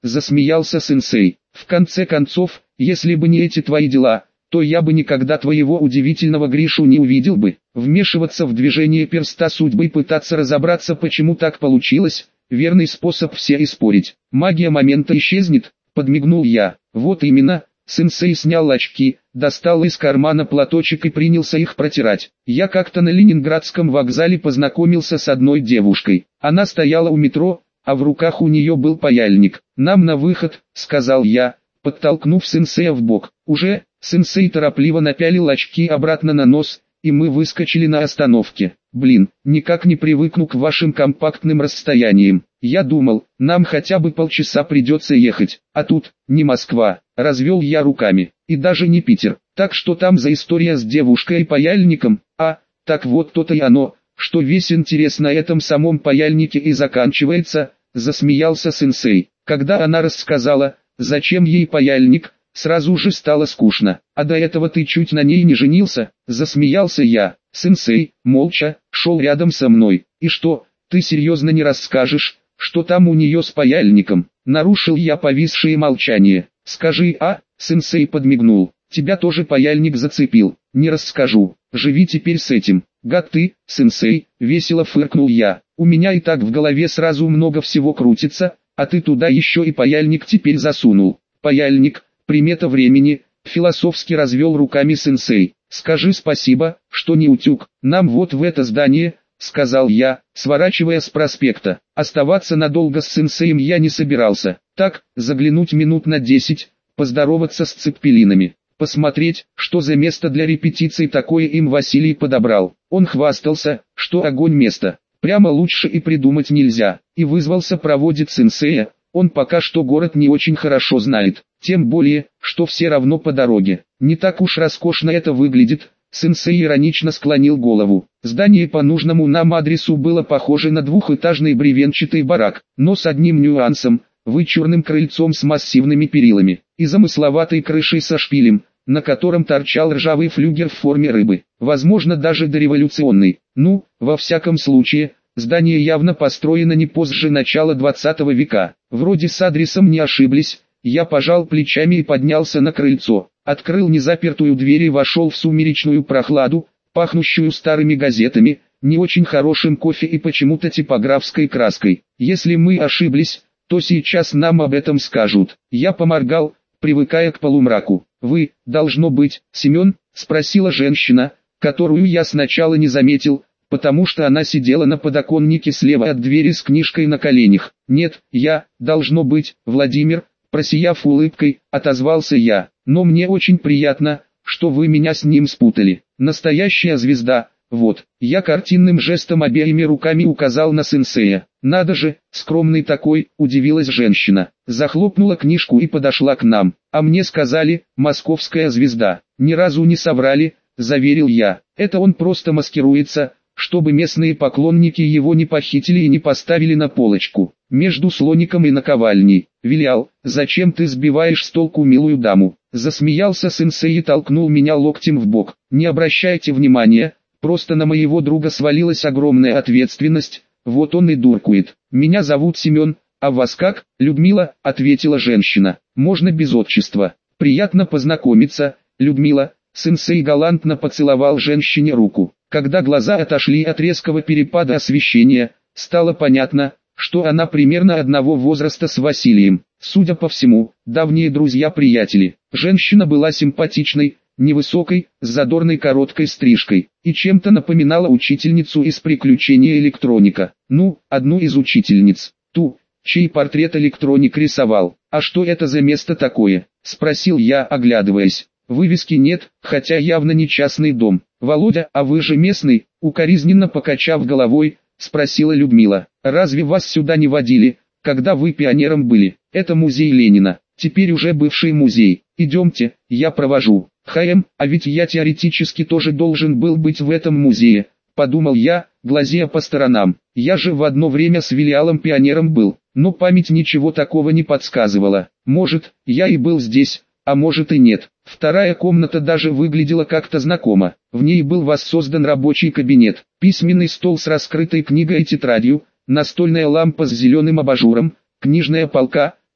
засмеялся сенсей. В конце концов, если бы не эти твои дела, то я бы никогда твоего удивительного Гришу не увидел бы. Вмешиваться в движение перста судьбы и пытаться разобраться, почему так получилось, верный способ все испорить. Магия момента исчезнет, подмигнул я. Вот именно. Сенсей снял очки, достал из кармана платочек и принялся их протирать. Я как-то на Ленинградском вокзале познакомился с одной девушкой. Она стояла у метро, а в руках у нее был паяльник. «Нам на выход», — сказал я, подтолкнув сенсея в бок. Уже, сенсей торопливо напялил очки обратно на нос, и мы выскочили на остановке. Блин, никак не привыкну к вашим компактным расстояниям. Я думал, нам хотя бы полчаса придется ехать, а тут, не Москва, развел я руками, и даже не Питер. Так что там за история с девушкой и паяльником? А, так вот то-то и оно, что весь интерес на этом самом паяльнике и заканчивается, засмеялся сенсей. Когда она рассказала, зачем ей паяльник, сразу же стало скучно. А до этого ты чуть на ней не женился, засмеялся я. Сенсей, молча, шел рядом со мной. И что, ты серьезно не расскажешь, что там у нее с паяльником? Нарушил я повисшее молчание. Скажи, сенсей подмигнул. Тебя тоже паяльник зацепил. Не расскажу, живи теперь с этим. Гад ты, сенсей, весело фыркнул я. У меня и так в голове сразу много всего крутится, а ты туда еще и паяльник теперь засунул. Паяльник, примета времени, философски развел руками сенсей. Скажи спасибо, что не утюг. Нам вот в это здание, сказал я, сворачивая с проспекта. Оставаться надолго с сенсеем я не собирался. Так, заглянуть минут на 10, поздороваться с цеппелинами, посмотреть, что за место для репетиций такое им Василий подобрал. Он хвастался, что огонь место. Прямо лучше и придумать нельзя. И вызвался проводить сенсея. Он пока что город не очень хорошо знает, тем более, что все равно по дороге. Не так уж роскошно это выглядит. Сенсей иронично склонил голову. Здание по нужному нам адресу было похоже на двухэтажный бревенчатый барак, но с одним нюансом, вычурным крыльцом с массивными перилами, и замысловатой крышей со шпилем, на котором торчал ржавый флюгер в форме рыбы, возможно даже дореволюционный. Ну, во всяком случае, здание явно построено не позже начала 20 века. Вроде с адресом не ошиблись. Я пожал плечами и поднялся на крыльцо, открыл незапертую дверь и вошел в сумеречную прохладу, пахнущую старыми газетами, не очень хорошим кофе и почему-то типографской краской. Если мы ошиблись, то сейчас нам об этом скажут. Я поморгал, привыкая к полумраку. «Вы, должно быть, Семен?» — спросила женщина, которую я сначала не заметил, потому что она сидела на подоконнике слева от двери с книжкой на коленях. «Нет, я, должно быть, Владимир», просияв улыбкой, отозвался я. «Но мне очень приятно, что вы меня с ним спутали. Настоящая звезда, вот». Я картинным жестом обеими руками указал на сенсея. «Надо же, скромный такой», удивилась женщина. Захлопнула книжку и подошла к нам. «А мне сказали, московская звезда». «Ни разу не соврали», заверил я. «Это он просто маскируется, чтобы местные поклонники его не похитили и не поставили на полочку, между слоником и наковальней». «Вилял, зачем ты сбиваешь с толку милую даму?» Засмеялся сенсей и толкнул меня локтем в бок. «Не обращайте внимания, просто на моего друга свалилась огромная ответственность, вот он и дуркует. Меня зовут Семен, а вас как?» «Людмила», ответила женщина. «Можно без отчества. Приятно познакомиться, Людмила». Сенсей галантно поцеловал женщине руку. Когда глаза отошли от резкого перепада освещения, стало понятно, что она примерно одного возраста с Василием. Судя по всему, давние друзья-приятели. Женщина была симпатичной, невысокой, с задорной короткой стрижкой, и чем-то напоминала учительницу из «Приключения электроника». Ну, одну из учительниц, ту, чей портрет электроник рисовал. «А что это за место такое?» — спросил я, оглядываясь. «Вывески нет, хотя явно не частный дом». «Володя, а вы же местный?» — укоризненно покачав головой, спросила Людмила. «Разве вас сюда не водили, когда вы пионером были? Это музей Ленина, теперь уже бывший музей. Идемте, я провожу». А ведь я теоретически тоже должен был быть в этом музее, подумал я, глазея по сторонам. Я же в одно время с Вилиалом пионером был, но память ничего такого не подсказывала. Может, я и был здесь, а может и нет. Вторая комната даже выглядела как-то знакомо. В ней был воссоздан рабочий кабинет, письменный стол с раскрытой книгой и тетрадью, настольная лампа с зеленым абажуром, книжная полка,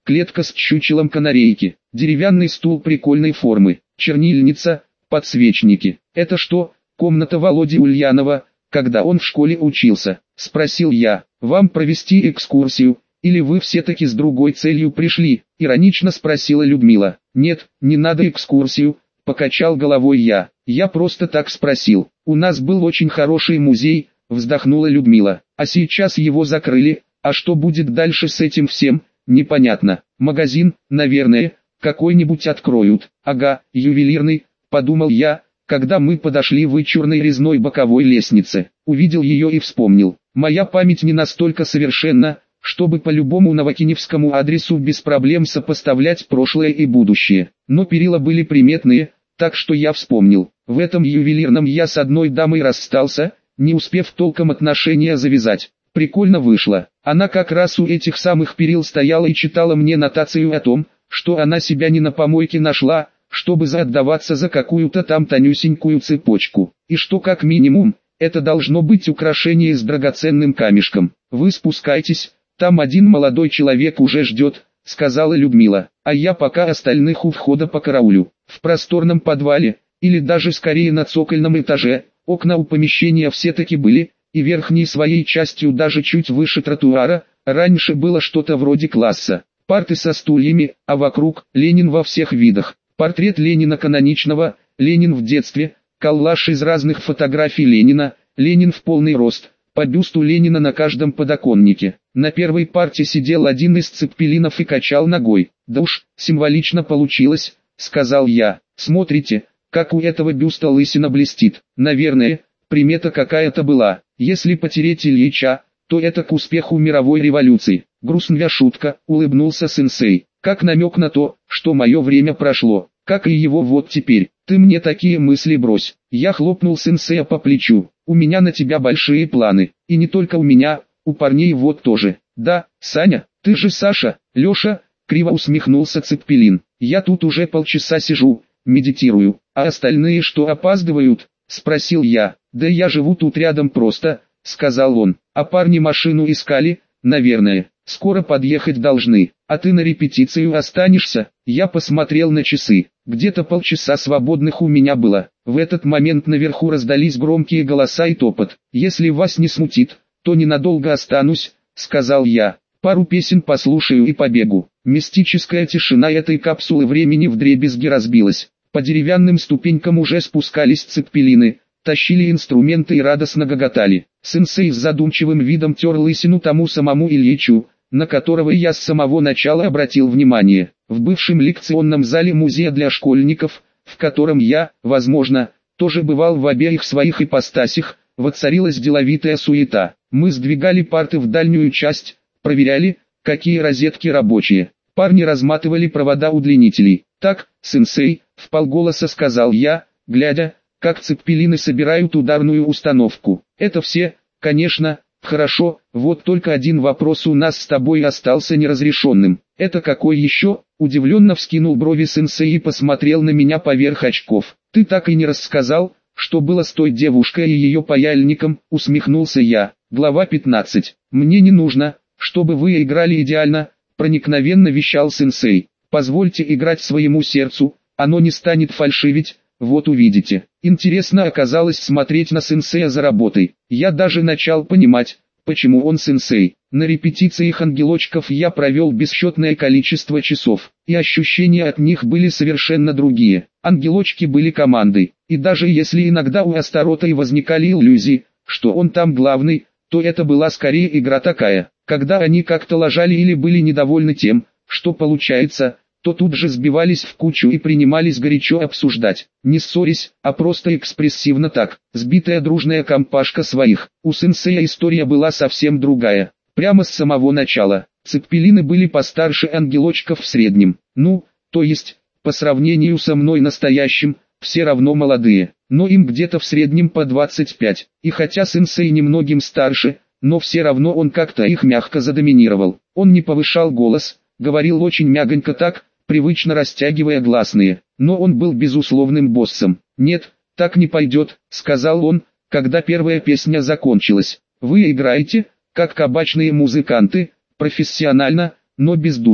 клетка с чучелом канарейки, деревянный стул прикольной формы, чернильница, подсвечники. Это что, комната Володи Ульянова, когда он в школе учился? Спросил я. Вам провести экскурсию, или вы все-таки с другой целью пришли? Иронично спросила Людмила. Нет, не надо экскурсию, покачал головой я. Я просто так спросил. У нас был очень хороший музей, вздохнула Людмила. А сейчас его закрыли, а что будет дальше с этим всем, непонятно. Магазин, наверное, какой-нибудь откроют. Ага, ювелирный, подумал я, когда мы подошли к вычурной резной боковой лестнице. Увидел ее и вспомнил. Моя память не настолько совершенна, чтобы по любому новокиневскому адресу без проблем сопоставлять прошлое и будущее. Но перила были приметные, так что я вспомнил. В этом ювелирном я с одной дамой расстался, не успев толком отношения завязать. Прикольно вышло. Она как раз у этих самых перил стояла и читала мне нотацию о том, что она себя не на помойке нашла, чтобы заотдаваться за какую-то там тонюсенькую цепочку. И что как минимум, это должно быть украшение с драгоценным камешком. Вы спускайтесь, там один молодой человек уже ждет, сказала Людмила, а я пока остальных у входа покараулю. В просторном подвале, или даже скорее на цокольном этаже, окна у помещения все-таки были, и верхней своей частью даже чуть выше тротуара, раньше было что-то вроде класса. Парты со стульями, а вокруг Ленин во всех видах. Портрет Ленина каноничного, Ленин в детстве, коллаж из разных фотографий Ленина, Ленин в полный рост, по бюсту Ленина на каждом подоконнике. На первой парте сидел один из цеппелинов и качал ногой. Да уж, символично получилось, сказал я. Смотрите, как у этого бюста лысина блестит. Наверное, примета какая-то была. Если потереть Ильича, то это к успеху мировой революции. Грустная шутка, улыбнулся сенсей. Как намек на то, что мое время прошло, как и его вот теперь. Ты мне такие мысли брось. Я хлопнул сенсея по плечу. У меня на тебя большие планы. И не только у меня, у парней вот тоже. Да, Саня, ты же Саша, Леша, криво усмехнулся Цеппелин. Я тут уже полчаса сижу, медитирую. А остальные что, опаздывают? Спросил я. Да я живу тут рядом просто, сказал он. А парни машину искали, наверное. Скоро подъехать должны. А ты на репетицию останешься? Я посмотрел на часы. Где-то полчаса свободных у меня было. В этот момент наверху раздались громкие голоса и топот. Если вас не смутит, то ненадолго останусь, сказал я. Пару песен послушаю и побегу. Мистическая тишина этой капсулы времени вдребезги разбилась. По деревянным ступенькам уже спускались цеппелины, тащили инструменты и радостно гоготали. Сенсей с задумчивым видом тер лысину тому самому Ильичу, на которого я с самого начала обратил внимание. В бывшем лекционном зале музея для школьников, в котором я, возможно, тоже бывал в обеих своих ипостасях, воцарилась деловитая суета. Мы сдвигали парты в дальнюю часть, проверяли, какие розетки рабочие. Парни разматывали провода удлинителей. Так, сенсей, вполголоса сказал я, глядя, как цеппелины собирают ударную установку. Это все, конечно, хорошо, вот только один вопрос у нас с тобой остался неразрешенным. Это какой еще? Удивленно вскинул брови сенсей и посмотрел на меня поверх очков. Ты так и не рассказал, что было с той девушкой и ее паяльником, усмехнулся я. Глава 15. Мне не нужно, чтобы вы играли идеально, проникновенно вещал сенсей. Позвольте играть своему сердцу, оно не станет фальшивить. Вот увидите. Интересно оказалось смотреть на сенсея за работой. Я даже начал понимать, почему он сенсей. На репетициях ангелочков я провел бесчетное количество часов, и ощущения от них были совершенно другие. Ангелочки были командой, и даже если иногда у Астарота и возникали иллюзии, что он там главный, то это была скорее игра такая, когда они как-то лажали или были недовольны тем, что получается, то тут же сбивались в кучу и принимались горячо обсуждать, не ссорясь, а просто экспрессивно так, сбитая дружная компашка своих. У сенсея история была совсем другая, прямо с самого начала. Цеппелины были постарше ангелочков в среднем, то есть, по сравнению со мной настоящим, все равно молодые, но им где-то в среднем по 25, и хотя сенсей немногим старше, но все равно он как-то их мягко задоминировал. Он не повышал голос, говорил очень мягонько так, привычно растягивая гласные, но он был безусловным боссом. «Нет, так не пойдет», — сказал он, когда первая песня закончилась. «Вы играете, как кабачные музыканты, профессионально, но без души.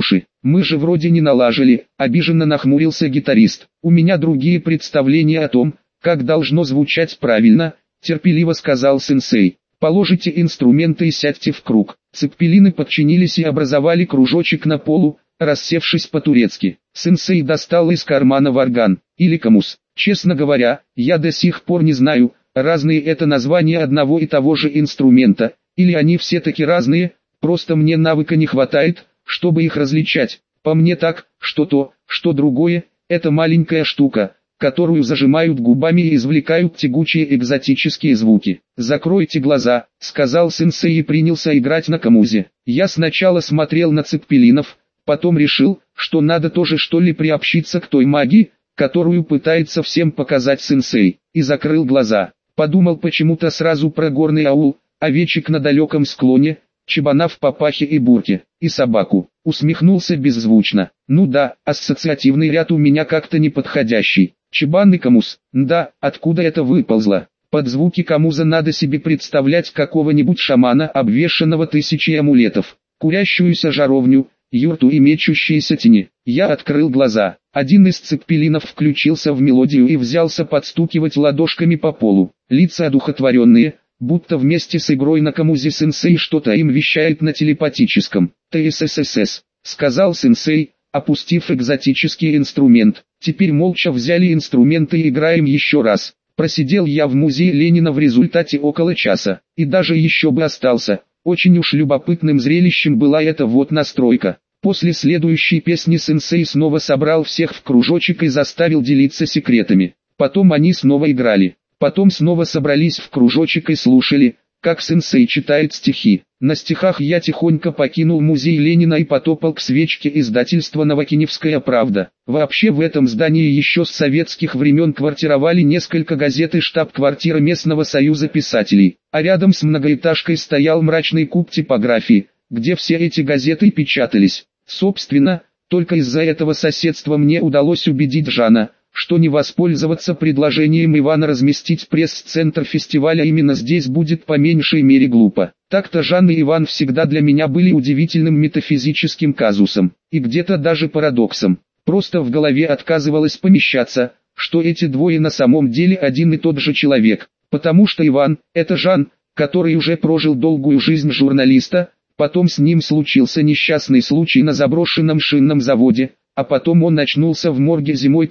Мы же вроде не налажили, обиженно нахмурился гитарист. У меня другие представления о том, как должно звучать правильно, терпеливо сказал сенсей. Положите инструменты и сядьте в круг. Цеппелины подчинились и образовали кружочек на полу, рассевшись по-турецки. Сенсей достал из кармана варган, или камус. Честно говоря, я до сих пор не знаю, разные это названия одного и того же инструмента, или они все таки разные, просто мне навыка не хватает, чтобы их различать. По мне так, что то, что другое, это маленькая штука, которую зажимают губами и извлекают тягучие экзотические звуки. «Закройте глаза», — сказал сенсей и принялся играть на камузе. Я сначала смотрел на цеппелинов, потом решил, что надо тоже что ли приобщиться к той магии, которую пытается всем показать сенсей, и закрыл глаза. Подумал почему-то сразу про горный аул, овечек на далеком склоне, чебана в папахе и бурке, и собаку. Усмехнулся беззвучно. Ну да, ассоциативный ряд у меня как-то неподходящий. Чебан и камуз. Да, откуда это выползло? Под звуки камуза надо себе представлять какого-нибудь шамана, обвешанного тысячей амулетов, курящуюся жаровню, юрту и мечущиеся тени. Я открыл глаза. Один из цеппелинов включился в мелодию и взялся подстукивать ладошками по полу. Лица одухотворенные, будто вместе с игрой на камузе сенсей что-то им вещает на телепатическом. «ТССС», — сказал сенсей, опустив экзотический инструмент. Теперь молча взяли инструменты и играем еще раз. Просидел я в музее Ленина в результате около часа, и даже еще бы остался. Очень уж любопытным зрелищем была эта вот настройка. После следующей песни сенсей снова собрал всех в кружочек и заставил делиться секретами. Потом они снова играли. Потом снова собрались в кружочек и слушали, как сенсей читает стихи. На стихах я тихонько покинул музей Ленина и потопал к свечке издательства «Новокиневская правда». Вообще в этом здании еще с советских времен квартировали несколько газет и штаб-квартира местного союза писателей. А рядом с многоэтажкой стоял мрачный куб типографии, где все эти газеты печатались. Собственно, только из-за этого соседства мне удалось убедить Жана, что не воспользоваться предложением Ивана разместить пресс-центр фестиваля именно здесь будет по меньшей мере глупо. Так-то Жан и Иван всегда для меня были удивительным метафизическим казусом, и где-то даже парадоксом. Просто в голове отказывалось помещаться, что эти двое на самом деле один и тот же человек, потому что Иван – это Жан, который уже прожил долгую жизнь журналиста, потом с ним случился несчастный случай на заброшенном шинном заводе, а потом он очнулся в морге зимой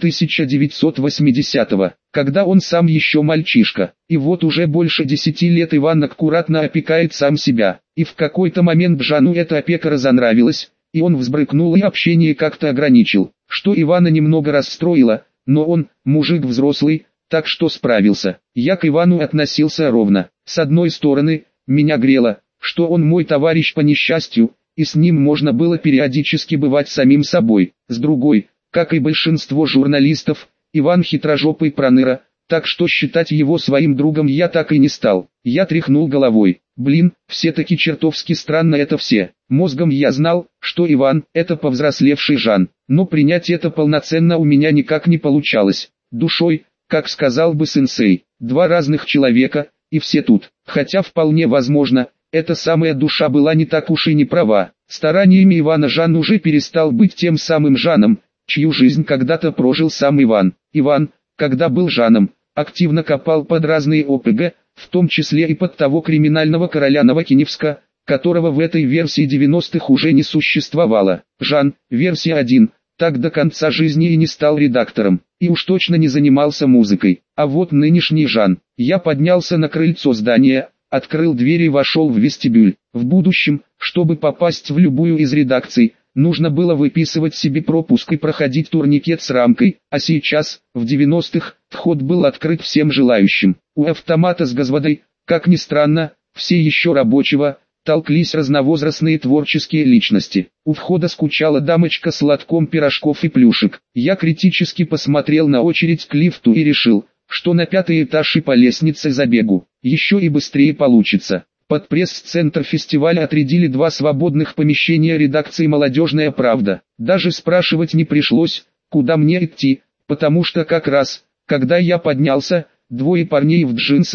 1980-го, когда он сам еще мальчишка. И вот уже больше 10 лет Иван аккуратно опекает сам себя. И в какой-то момент Жану эта опека разонравилась, и он взбрыкнул и общение как-то ограничил, что Ивана немного расстроило, но он, мужик взрослый, так что справился. Я к Ивану относился ровно. С одной стороны, меня грело, что он мой товарищ по несчастью, и с ним можно было периодически бывать самим собой. С другой, как и большинство журналистов, Иван хитрожопый проныра, так что считать его своим другом я так и не стал. Я тряхнул головой. Блин, все-таки чертовски странно это все. Мозгом я знал, что Иван – это повзрослевший Жан, но принять это полноценно у меня никак не получалось. Душой, как сказал бы сенсей, два разных человека, и все тут. Хотя вполне возможно, эта самая душа была не так уж и не права. Стараниями Ивана Жан уже перестал быть тем самым Жаном, чью жизнь когда-то прожил сам Иван. Иван, когда был Жаном, активно копал под разные ОПГ, в том числе и под того криминального короля Новокиневска, которого в этой версии 90-х уже не существовало. Жан, версия 1, так до конца жизни и не стал редактором, и уж точно не занимался музыкой. А вот нынешний Жан. Я поднялся на крыльцо здания, открыл дверь и вошел в вестибюль. В будущем, чтобы попасть в любую из редакций, нужно было выписывать себе пропуск и проходить турникет с рамкой, а сейчас, в 90-х, вход был открыт всем желающим. У автомата с газводой, как ни странно, все еще рабочего, толклись разновозрастные творческие личности. У входа скучала дамочка с лотком пирожков и плюшек. Я критически посмотрел на очередь к лифту и решил, что на 5-й этаж и по лестнице забегу. Еще и быстрее получится. Под пресс-центр фестиваля отрядили 2 свободных помещения редакции «Молодежная правда». Даже спрашивать не пришлось, куда мне идти, потому что как раз, когда я поднялся, 2 парней в джинсах,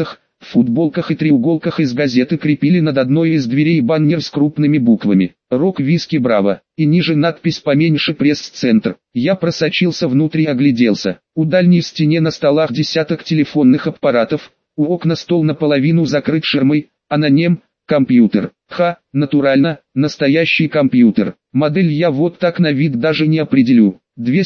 В футболках и треуголках из газеты крепили над одной из дверей баннер с крупными буквами «Рок Виски Браво» и ниже надпись поменьше «Пресс-центр». Я просочился внутрь и огляделся. У дальней стены на столах десяток телефонных аппаратов, у окна стол наполовину закрыт ширмой, а на нем компьютер. Натурально, настоящий компьютер. Модель я вот так на вид даже не определю.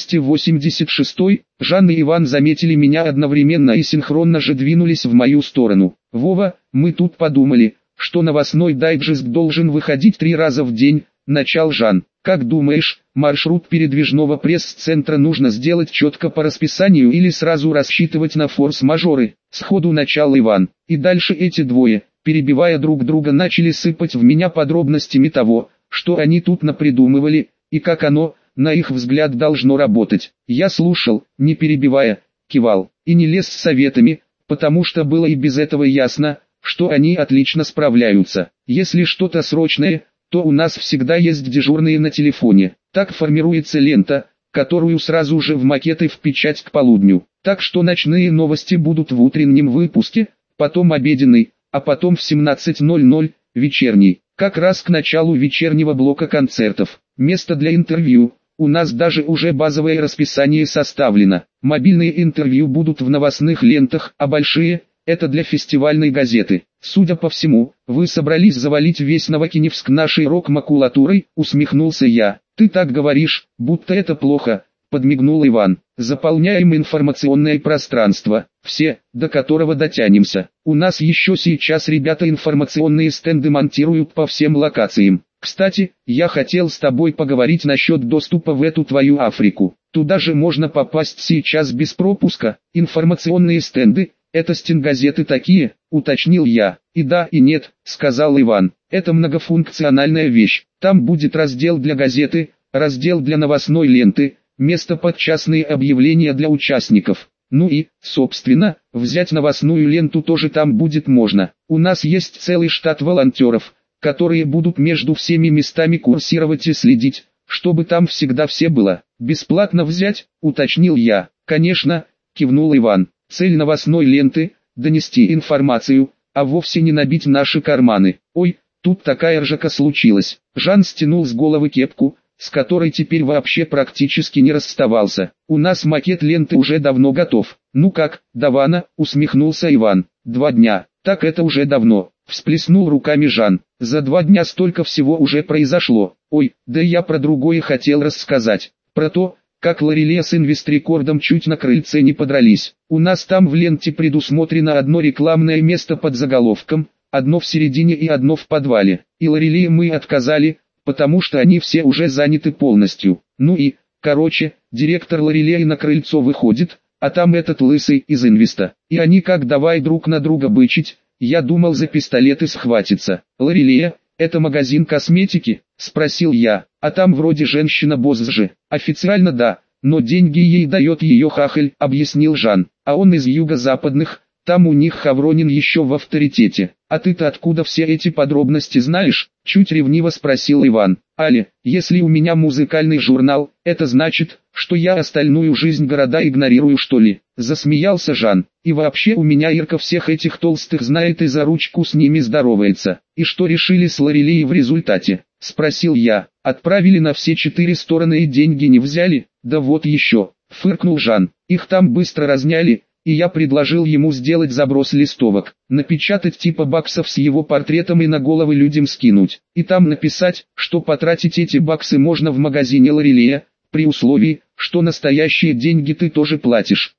286-й, Жанна и Иван заметили меня одновременно и синхронно же двинулись в мою сторону. «Вова, мы тут подумали, что новостной дайджест должен выходить 3 раза в день», — начал Жан. «Как думаешь, маршрут передвижного пресс-центра нужно сделать четко по расписанию или сразу рассчитывать на форс-мажоры?» Сходу начал Иван. И дальше эти двое, перебивая друг друга, начали сыпать в меня подробностями того, что они тут напридумывали, и как оно, на их взгляд, должно работать. Я слушал, не перебивая, кивал, и не лез с советами, потому что было и без этого ясно, что они отлично справляются. Если что-то срочное, то у нас всегда есть дежурные на телефоне. Так формируется лента, которую сразу же в макеты в печать к полудню. Так что ночные новости будут в утреннем выпуске, потом обеденный, а потом в 17:00 вечерний. Как раз к началу вечернего блока концертов. Место для интервью. У нас даже уже базовое расписание составлено. Мобильные интервью будут в новостных лентах, а большие – это для фестивальной газеты. Судя по всему, вы собрались завалить весь Новокиневск нашей рок-макулатурой, усмехнулся я. Ты так говоришь, будто это плохо, подмигнул Иван. Заполняем информационное пространство, все, до которого дотянемся. У нас еще сейчас ребята информационные стенды монтируют по всем локациям. Кстати, я хотел с тобой поговорить насчет доступа в эту твою Африку. Туда же можно попасть сейчас без пропуска. Информационные стенды – это стенгазеты такие, уточнил я. И да, и нет, сказал Иван. Это многофункциональная вещь. Там будет раздел для газеты, раздел для новостной ленты, место под частные объявления для участников. Ну и, собственно, взять новостную ленту тоже там будет можно. У нас есть целый штат волонтеров, которые будут между всеми местами курсировать и следить, чтобы там всегда все было. Бесплатно взять, уточнил я. Конечно, кивнул Иван. Цель новостной ленты – донести информацию, а вовсе не набить наши карманы. Ой, тут такая ржака случилась. Жан стянул с головы кепку, с которой теперь вообще практически не расставался. У нас макет ленты уже давно готов. Ну как, давно, усмехнулся Иван. 2 дня, так это уже давно. Всплеснул руками Жан. За 2 дня столько всего уже произошло. Ой, да я про другое хотел рассказать. Про то, как Лорелия с Инвестрикордом чуть на крыльце не подрались. У нас там в ленте предусмотрено одно рекламное место под заголовком, одно в середине и одно в подвале. И Лорелии мы отказали, потому что они все уже заняты полностью. Ну и, короче, директор Лорелии на крыльцо выходит, а там этот лысый из Инвеста. И они как давай друг на друга бычить. Я думал, за пистолеты схватиться. Лорелия, это магазин косметики? Спросил я. А там вроде женщина-босс же. Официально да, но деньги ей дает ее хахаль, объяснил Жан. А он из юго-западных, там у них Хавронин еще в авторитете. А ты-то откуда все эти подробности знаешь? Чуть ревниво спросил Иван. Али, если у меня музыкальный журнал, это значит, что я остальную жизнь города игнорирую, что ли? Засмеялся Жан. И вообще у меня Ирка всех этих толстых знает и за ручку с ними здоровается. И что решили с Лорелией в результате? Спросил я. Отправили на все 4 стороны и деньги не взяли? Да вот еще, фыркнул Жан. Их там быстро разняли. И я предложил ему сделать заброс листовок, напечатать типа баксов с его портретом и на головы людям скинуть. И там написать, что потратить эти баксы можно в магазине Лорелия, при условии, что настоящие деньги ты тоже платишь.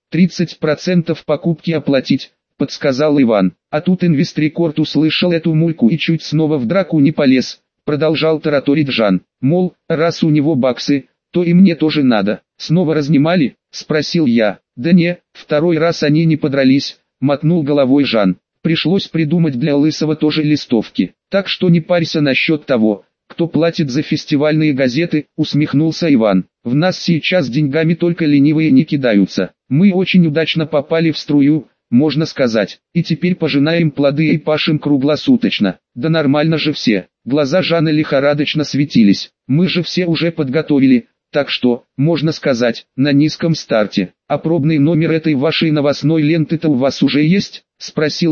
30% покупки оплатить, подсказал Иван. А тут Инвестрикорд услышал эту мульку и чуть снова в драку не полез, продолжал тараторить Жан. Мол, раз у него баксы, то и мне тоже надо. Снова разнимали? Спросил я. Да не, 2 раз они не подрались, мотнул головой Жан. Пришлось придумать для Лысого тоже листовки. Так что не парься насчет того, кто платит за фестивальные газеты, усмехнулся Иван. В нас сейчас деньгами только ленивые не кидаются. Мы очень удачно попали в струю, можно сказать. И теперь пожинаем плоды и пашем круглосуточно. Да нормально же все. Глаза Жана лихорадочно светились. Мы же все уже подготовили. Так что, можно сказать, на низком старте. А пробный номер этой вашей новостной ленты-то у вас уже есть? Спросил я.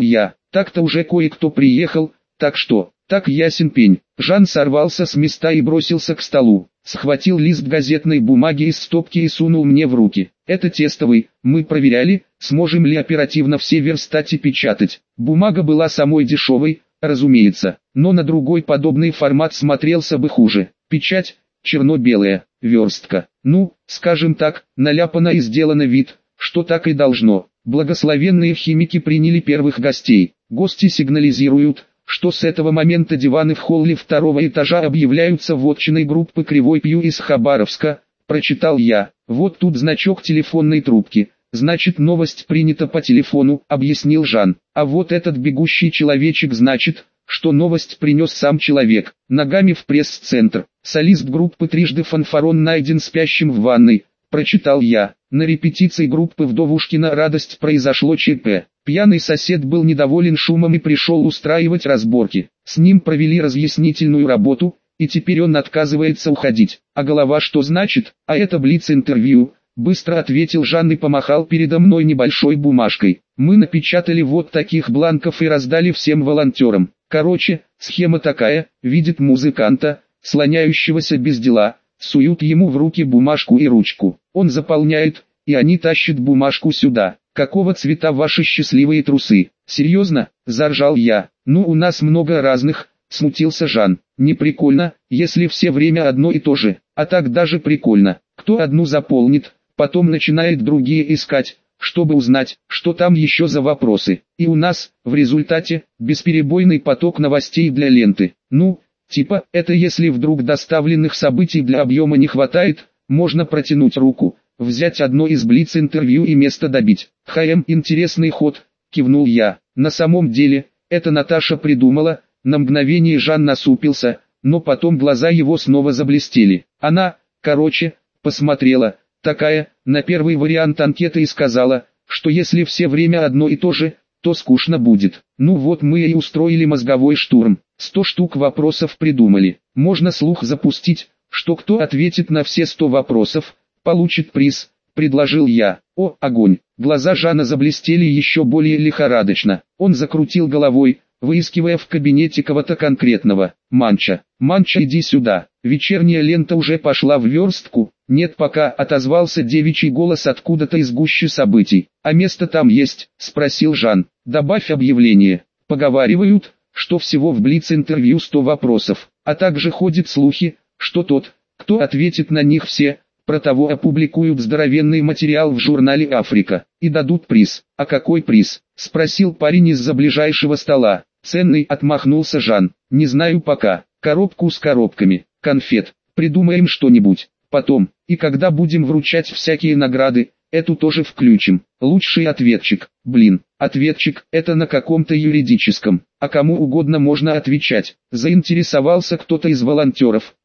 Так-то уже кое-кто приехал, так что, так ясен пень. Жан сорвался с места и бросился к столу. Схватил лист газетной бумаги из стопки и сунул мне в руки. Это тестовый, мы проверяли, сможем ли оперативно все верстать и печатать. Бумага была самой дешевой, разумеется, но на другой подобный формат смотрелся бы хуже. Печать, черно-белая, верстка. Ну, скажем так, наляпано и сделано вид, что так и должно. Благословенные химики приняли первых гостей. Гости сигнализируют, что с этого момента диваны в холле второго этажа объявляются вотчиной группы Кривой Пью из Хабаровска, прочитал я. Вот тут значок телефонной трубки. Значит, новость принята по телефону, объяснил Жан. А вот этот бегущий человечек значит, что новость принес сам человек. Ногами в пресс-центр. Солист группы трижды фанфарон найден спящим в ванной, прочитал я. На репетиции группы Вдовушкина радость произошло ЧП. Пьяный сосед был недоволен шумом и пришел устраивать разборки. С ним провели разъяснительную работу, и теперь он отказывается уходить. А голова что значит? А это блиц-интервью, быстро ответил Жан и помахал передо мной небольшой бумажкой. Мы напечатали вот таких бланков и раздали всем волонтерам. Короче, схема такая: видит музыканта, слоняющегося без дела, суют ему в руки бумажку и ручку. Он заполняет, и они тащат бумажку сюда. Какого цвета ваши счастливые трусы? Серьезно? Заржал я. Ну, у нас много разных, смутился Жан. Не прикольно, если все время одно и то же. А так даже прикольно. Кто одну заполнит, потом начинает другие искать, чтобы узнать, что там еще за вопросы. И у нас, в результате, бесперебойный поток новостей для ленты. Ну, типа, это если вдруг доставленных событий для объема не хватает, можно протянуть руку, взять одно из блиц-интервью и место добить. Интересный ход, кивнул я. На самом деле, это Наташа придумала. На мгновение Жан насупился, но потом глаза его снова заблестели. Она, короче, посмотрела, такая, на первый вариант анкеты и сказала, что если все время одно и то же, то скучно будет. Ну вот мы и устроили мозговой штурм. 100 штук вопросов придумали. Можно слух запустить, что кто ответит на все 100 вопросов, получит приз, предложил я. О, огонь! Глаза Жана заблестели еще более лихорадочно. Он закрутил головой, выискивая в кабинете кого-то конкретного. Манча, иди сюда. Вечерняя лента уже пошла в верстку. Нет пока, отозвался девичий голос откуда-то из гущи событий. А место там есть? Спросил Жан. Добавь объявление. Поговаривают, что всего в блиц-интервью 100 вопросов. А также ходят слухи, что тот, кто ответит на них все, про того опубликуют здоровенный материал в журнале «Африка» и дадут приз. А какой приз? Спросил парень из-за ближайшего стола. Ценный, отмахнулся Жан. Не знаю пока. Коробку с коробками, конфет. Придумаем что-нибудь. Потом, и когда будем вручать всякие награды, эту тоже включим. Лучший ответчик. Блин, ответчик, это на каком-то юридическом. А кому угодно можно отвечать. Заинтересовался кто-то из волонтеров.